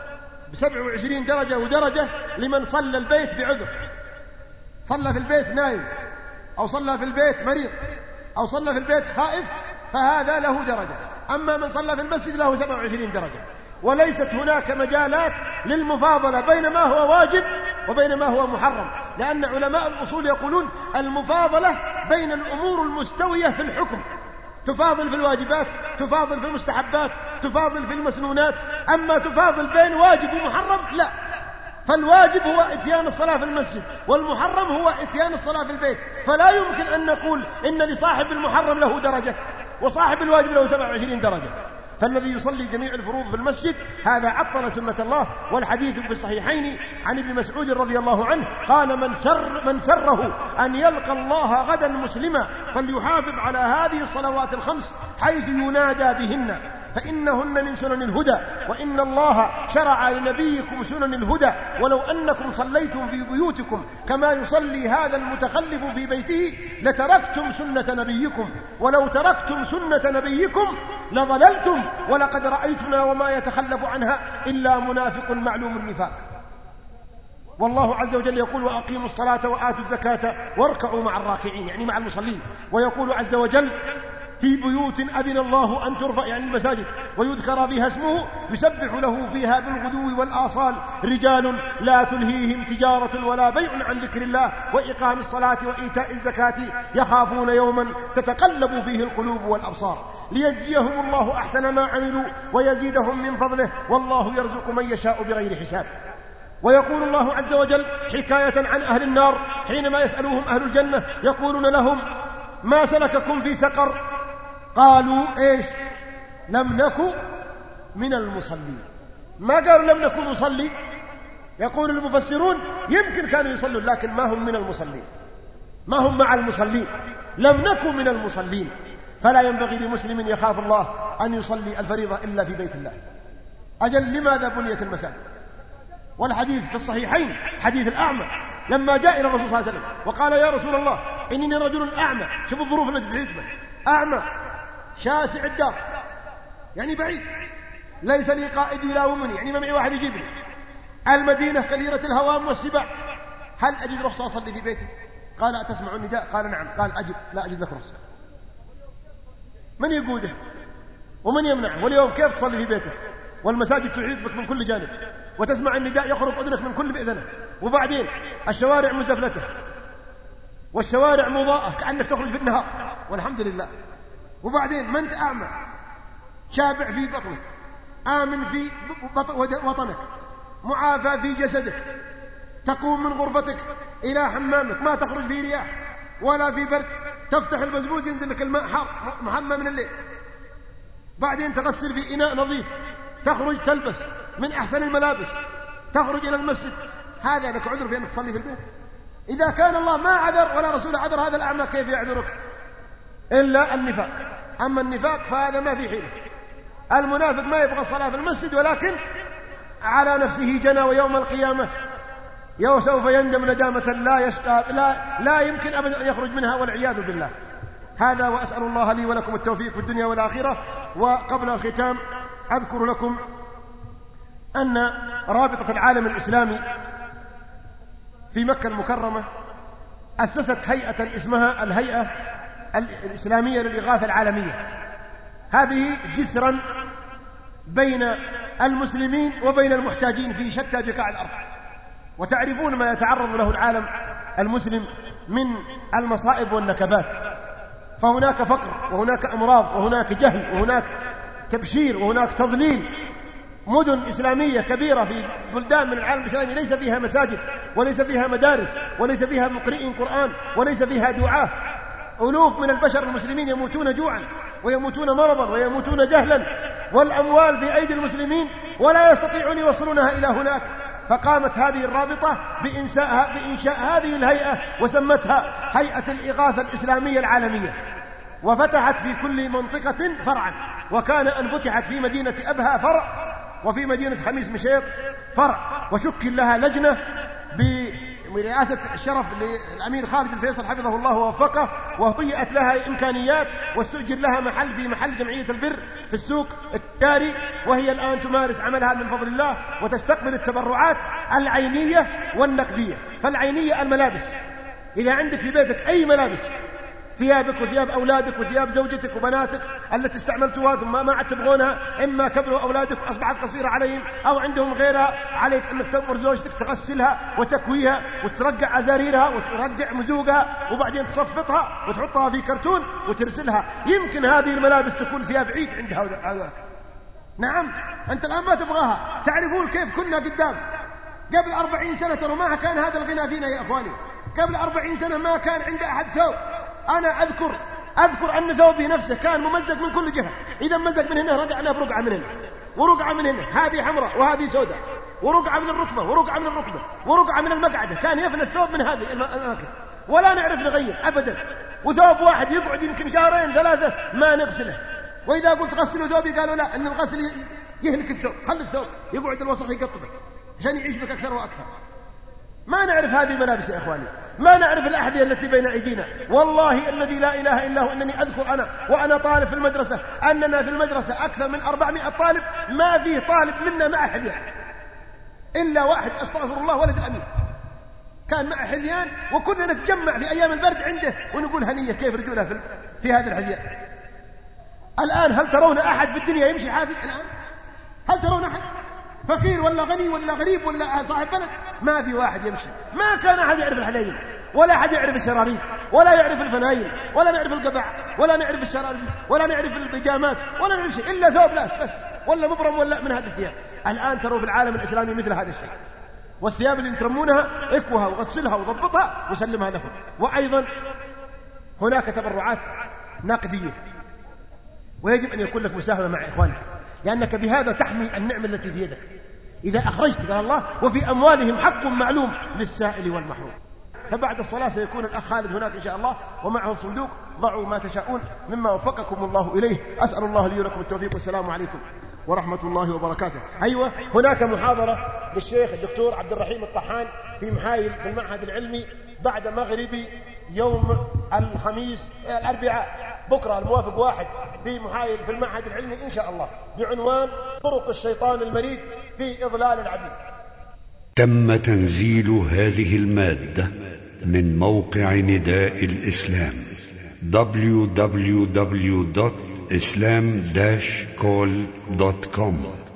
ب27 درجة، ودرجة لمن صلى البيت بعذر، صلى في البيت نايم، أو صلى في البيت مريض، أو صلى في البيت خائف، فهذا له درجة. أما من صلى في المسجد له 27 درجة. وليست هناك مجالات للمفاضلة بين ما هو واجب وبين ما هو محرم، لأن علماء الأصول يقولون المفاضلة بين الأمور المستوية في الحكم، تفاضل في الواجبات، تفاضل في المستحبات، تفاضل في المسنونات. أما تفاضل بين واجب ومحرم لا، فالواجب هو اتيان الصلاة في المسجد، والمحرم هو اتيان الصلاة في البيت. فلا يمكن أن نقول إن لصاحب المحرم له درجة وصاحب الواجب له 27 درجة. فالذي يصلي جميع الفروض في المسجد هذا عطل سنة الله. والحديث في الصحيحين عن ابن مسعود رضي الله عنه قال من سره أن يلقى الله غدا مسلما فليحافظ على هذه الصلوات الخمس حيث ينادى بهن، فإنهن من سنن الهدى، وإن الله شرع لنبيكم سنن الهدى، ولو أنكم صليتم في بيوتكم كما يصلي هذا المتخلف في بيته لتركتم سنة نبيكم، ولو تركتم سنة نبيكم لضللتم، ولقد رأيتنا وما يتخلف عنها إلا منافق معلوم النفاق. والله عز وجل يقول وأقيموا الصلاة وآتوا الزكاة واركعوا مع الراكعين، يعني مع المصلين. ويقول عز وجل في بيوت أذن الله أن ترفع، يعني المساجد، ويذكر بها اسمه يسبح له فيها بالغدو والآصال رجال لا تلهيهم تجارة ولا بيع عن ذكر الله وإقام الصلاة وإيتاء الزكاة يخافون يوما تتقلب فيه القلوب والأبصار ليجزيهم الله أحسن ما عملوا ويزيدهم من فضله والله يرزق من يشاء بغير حساب. ويقول الله عز وجل حكاية عن أهل النار حينما يسألوهم أهل الجنة يقولون لهم ما سلككم في سقر؟ قالوا إيش؟ لم نكن من المصلين. ما قالوا لم نكن نصلي، يقول المفسرون يمكن كانوا يصلون لكن ما هم من المصلين، ما هم مع المصلين، لم نكن من المصلين. فلا ينبغي لمسلم يخاف الله أن يصلي الفريضة إلا في بيت الله. أجل لماذا بنيت المساجد؟ والحديث في الصحيحين حديث الأعمى لما جاء إلى الرسول صلى الله عليه وسلم وقال يا رسول الله إنني رجل أعمى، شوف الظروف التي تحيط به، أعمى شاسع الدار، يعني بعيد، ليس لي قائد يلاومني، يعني ما معي واحد يجيبني، المدينة كثيرة الهوام والسباع، هل أجد رخصة أصلي في بيتي؟ قال أتسمع النداء؟ قال نعم. قال أجب، لا أجد لك رخصة. من يقوده ومن يمنعه؟ واليوم كيف تصلي في بيتك والمساجد تحيط بك من كل جانب وتسمع النداء يخرج أذنك من كل بإذنه، وبعدين الشوارع مزفلته والشوارع مضاءة كأنك تخرج في النهار والحمد لله، وبعدين ما أنت أعمى شابع في بطنك، آمن في وطنك، معافى في جسدك، تقوم من غرفتك إلى حمامك ما تخرج في رياح ولا في برد، تفتح البزبوز ينزل لك الماء حار محمى من الليل، بعدين تغسل في إناء نظيف، تخرج تلبس من أحسن الملابس، تخرج إلى المسجد. هذا لك عذر في أنك تصلي في البيت؟ إذا كان الله ما عذر ولا رسول عذر هذا الأعمى كيف يعذرك؟ إلا النفاق. أما النفاق فهذا ما في حيله. المنافق ما يبغى الصلاة في المسجد ولكن على نفسه جنى، ويوم القيامة سوف يندم ندامة لا يمكن أبدا أن يخرج منها والعياذ بالله. هذا وأسأل الله لي ولكم التوفيق في الدنيا والآخرة. وقبل الختام أذكر لكم أن رابطة العالم الإسلامي في مكة المكرمة أسست هيئة اسمها الهيئة الإسلامية للإغاثة العالمية. هذه جسرا بين المسلمين وبين المحتاجين في شتى بقاع الأرض، وتعرفون ما يتعرض له العالم المسلم من المصائب والنكبات، فهناك فقر وهناك أمراض وهناك جهل وهناك تبشير وهناك تضليل. مدن إسلامية كبيرة في بلدان من العالم الإسلامي ليس فيها مساجد وليس فيها مدارس وليس فيها مقرئين قرآن وليس فيها دعاة. ألوف من البشر المسلمين يموتون جوعا ويموتون مرضا ويموتون جهلا والأموال في أيدي المسلمين ولا يستطيعون يوصلونها إلى هناك. فقامت هذه الرابطة بإنشاء هذه الهيئة وسمتها هيئة الإغاثة الإسلامية العالمية، وفتحت في كل منطقة فرعا، وكان أن فتحت في مدينة أبها فرع وفي مدينة خميس مشيط فرع، وشكل لها لجنة برئاسة الشرف للأمير خالد الفيصل حفظه الله ووفقه، وهيئت لها إمكانيات واستؤجر لها محل في محل جمعية البر في السوق التجاري، وهي الآن تمارس عملها من فضل الله وتستقبل التبرعات العينية والنقدية. فالعينية الملابس، إذا عندك في بيتك أي ملابس، ثيابك وثياب أولادك وثياب زوجتك وبناتك التي استعملتوها ثم ما عاد تبغونها، إما كبروا أولادك وأصبحت قصيرة عليهم أو عندهم غيرها، عليك أنك تأمر زوجتك تغسلها وتكويها وترجع أزاريرها وترجع مزوقها وبعدين تصفطها وتحطها في كرتون وترسلها. يمكن هذه الملابس تكون ثياب عيد عندها. نعم، أنت الآن ما تبغاها. تعرفون كيف كنا قدام قبل 40 سنة؟ ترى ما كان هذا الغنى فينا يا أخواني. قبل 40 سنة ما كان عند أحد ثوب. أنا أذكر أن ثوبي نفسه كان ممزق من كل جهة، إذا مزق من هنا رجعنا برقعة من هنا ورقعة من هنا، هذه حمراء وهذه سوداء، ورقعة من الركبة ورقعة من الركبة ورقعة من المقعدة. كان يفنى الثوب من هذه الأماكن ولا نعرف نغير أبدا. وثوب واحد يقعد يمكن شهرين 3 ما نغسله، وإذا قلت غسلوا ثوبي قالوا لا، أن الغسل يهلك الثوب، خلي الثوب يقعد الوسخ يقطبه عشان يعيش بك أكثر وأكثر. ما نعرف هذه الملابس يا إخواني، ما نعرف الأحذية التي بين أيدينا. والله الذي لا إله إلا هو أنني أذكر أنا وأنا طالب في المدرسة أننا في المدرسة أكثر من 400 طالب، ما فيه طالب منا مع حذيان إلا واحد، أستغفر الله، ولد الأمير كان مع حذيان، وكنا نتجمع في أيام البرد عنده ونقول هنية كيف رجولها في هذه الحذيان. الآن هل ترون أحد في الدنيا يمشي حافي الآن؟ هل ترون أحد فقير ولا غني ولا غريب ولا صاحب بلد؟ ما في واحد يمشي. ما كان أحد يعرف الحلايل، ولا أحد يعرف الشراريب، ولا يعرف الفنايل، ولا نعرف القبع، ولا نعرف الشراريب، ولا نعرف البيجامات، ولا نعرف شيء إلا ثوب لاس بس، ولا مبرم ولا من هذه الثياب. الآن تروا في العالم الإسلامي مثل هذا الشيء، والثياب اللي ترمونها اكوها وغسلها وضبطها وسلمها لهم. وأيضا هناك تبرعات نقدية، ويجب أن يكون لك مساهمة مع إخوانك، لأنك بهذا تحمي النعمة التي في يدك. إذا أخرجت قال الله وفي أموالهم حق معلوم للسائل والمحروم. فبعد الصلاة سيكون الأخ خالد هناك إن شاء الله ومعه الصندوق، ضعوا ما تشاءون مما وفقكم الله إليه. أسأل الله لي ولكم التوفيق، والسلام عليكم ورحمة الله وبركاته. أيوة، هناك محاضرة للشيخ الدكتور عبد الرحيم الطحان في محايل في المعهد العلمي بعد مغربي يوم الخميس الأربعاء بكرة الموافق 1 في محايل في المعهد العلمي إن شاء الله، بعنوان طرق الشيطان المريد في إضلال العبيد. تم تنزيل هذه المادة من موقع نداء الإسلام www.islam-call.com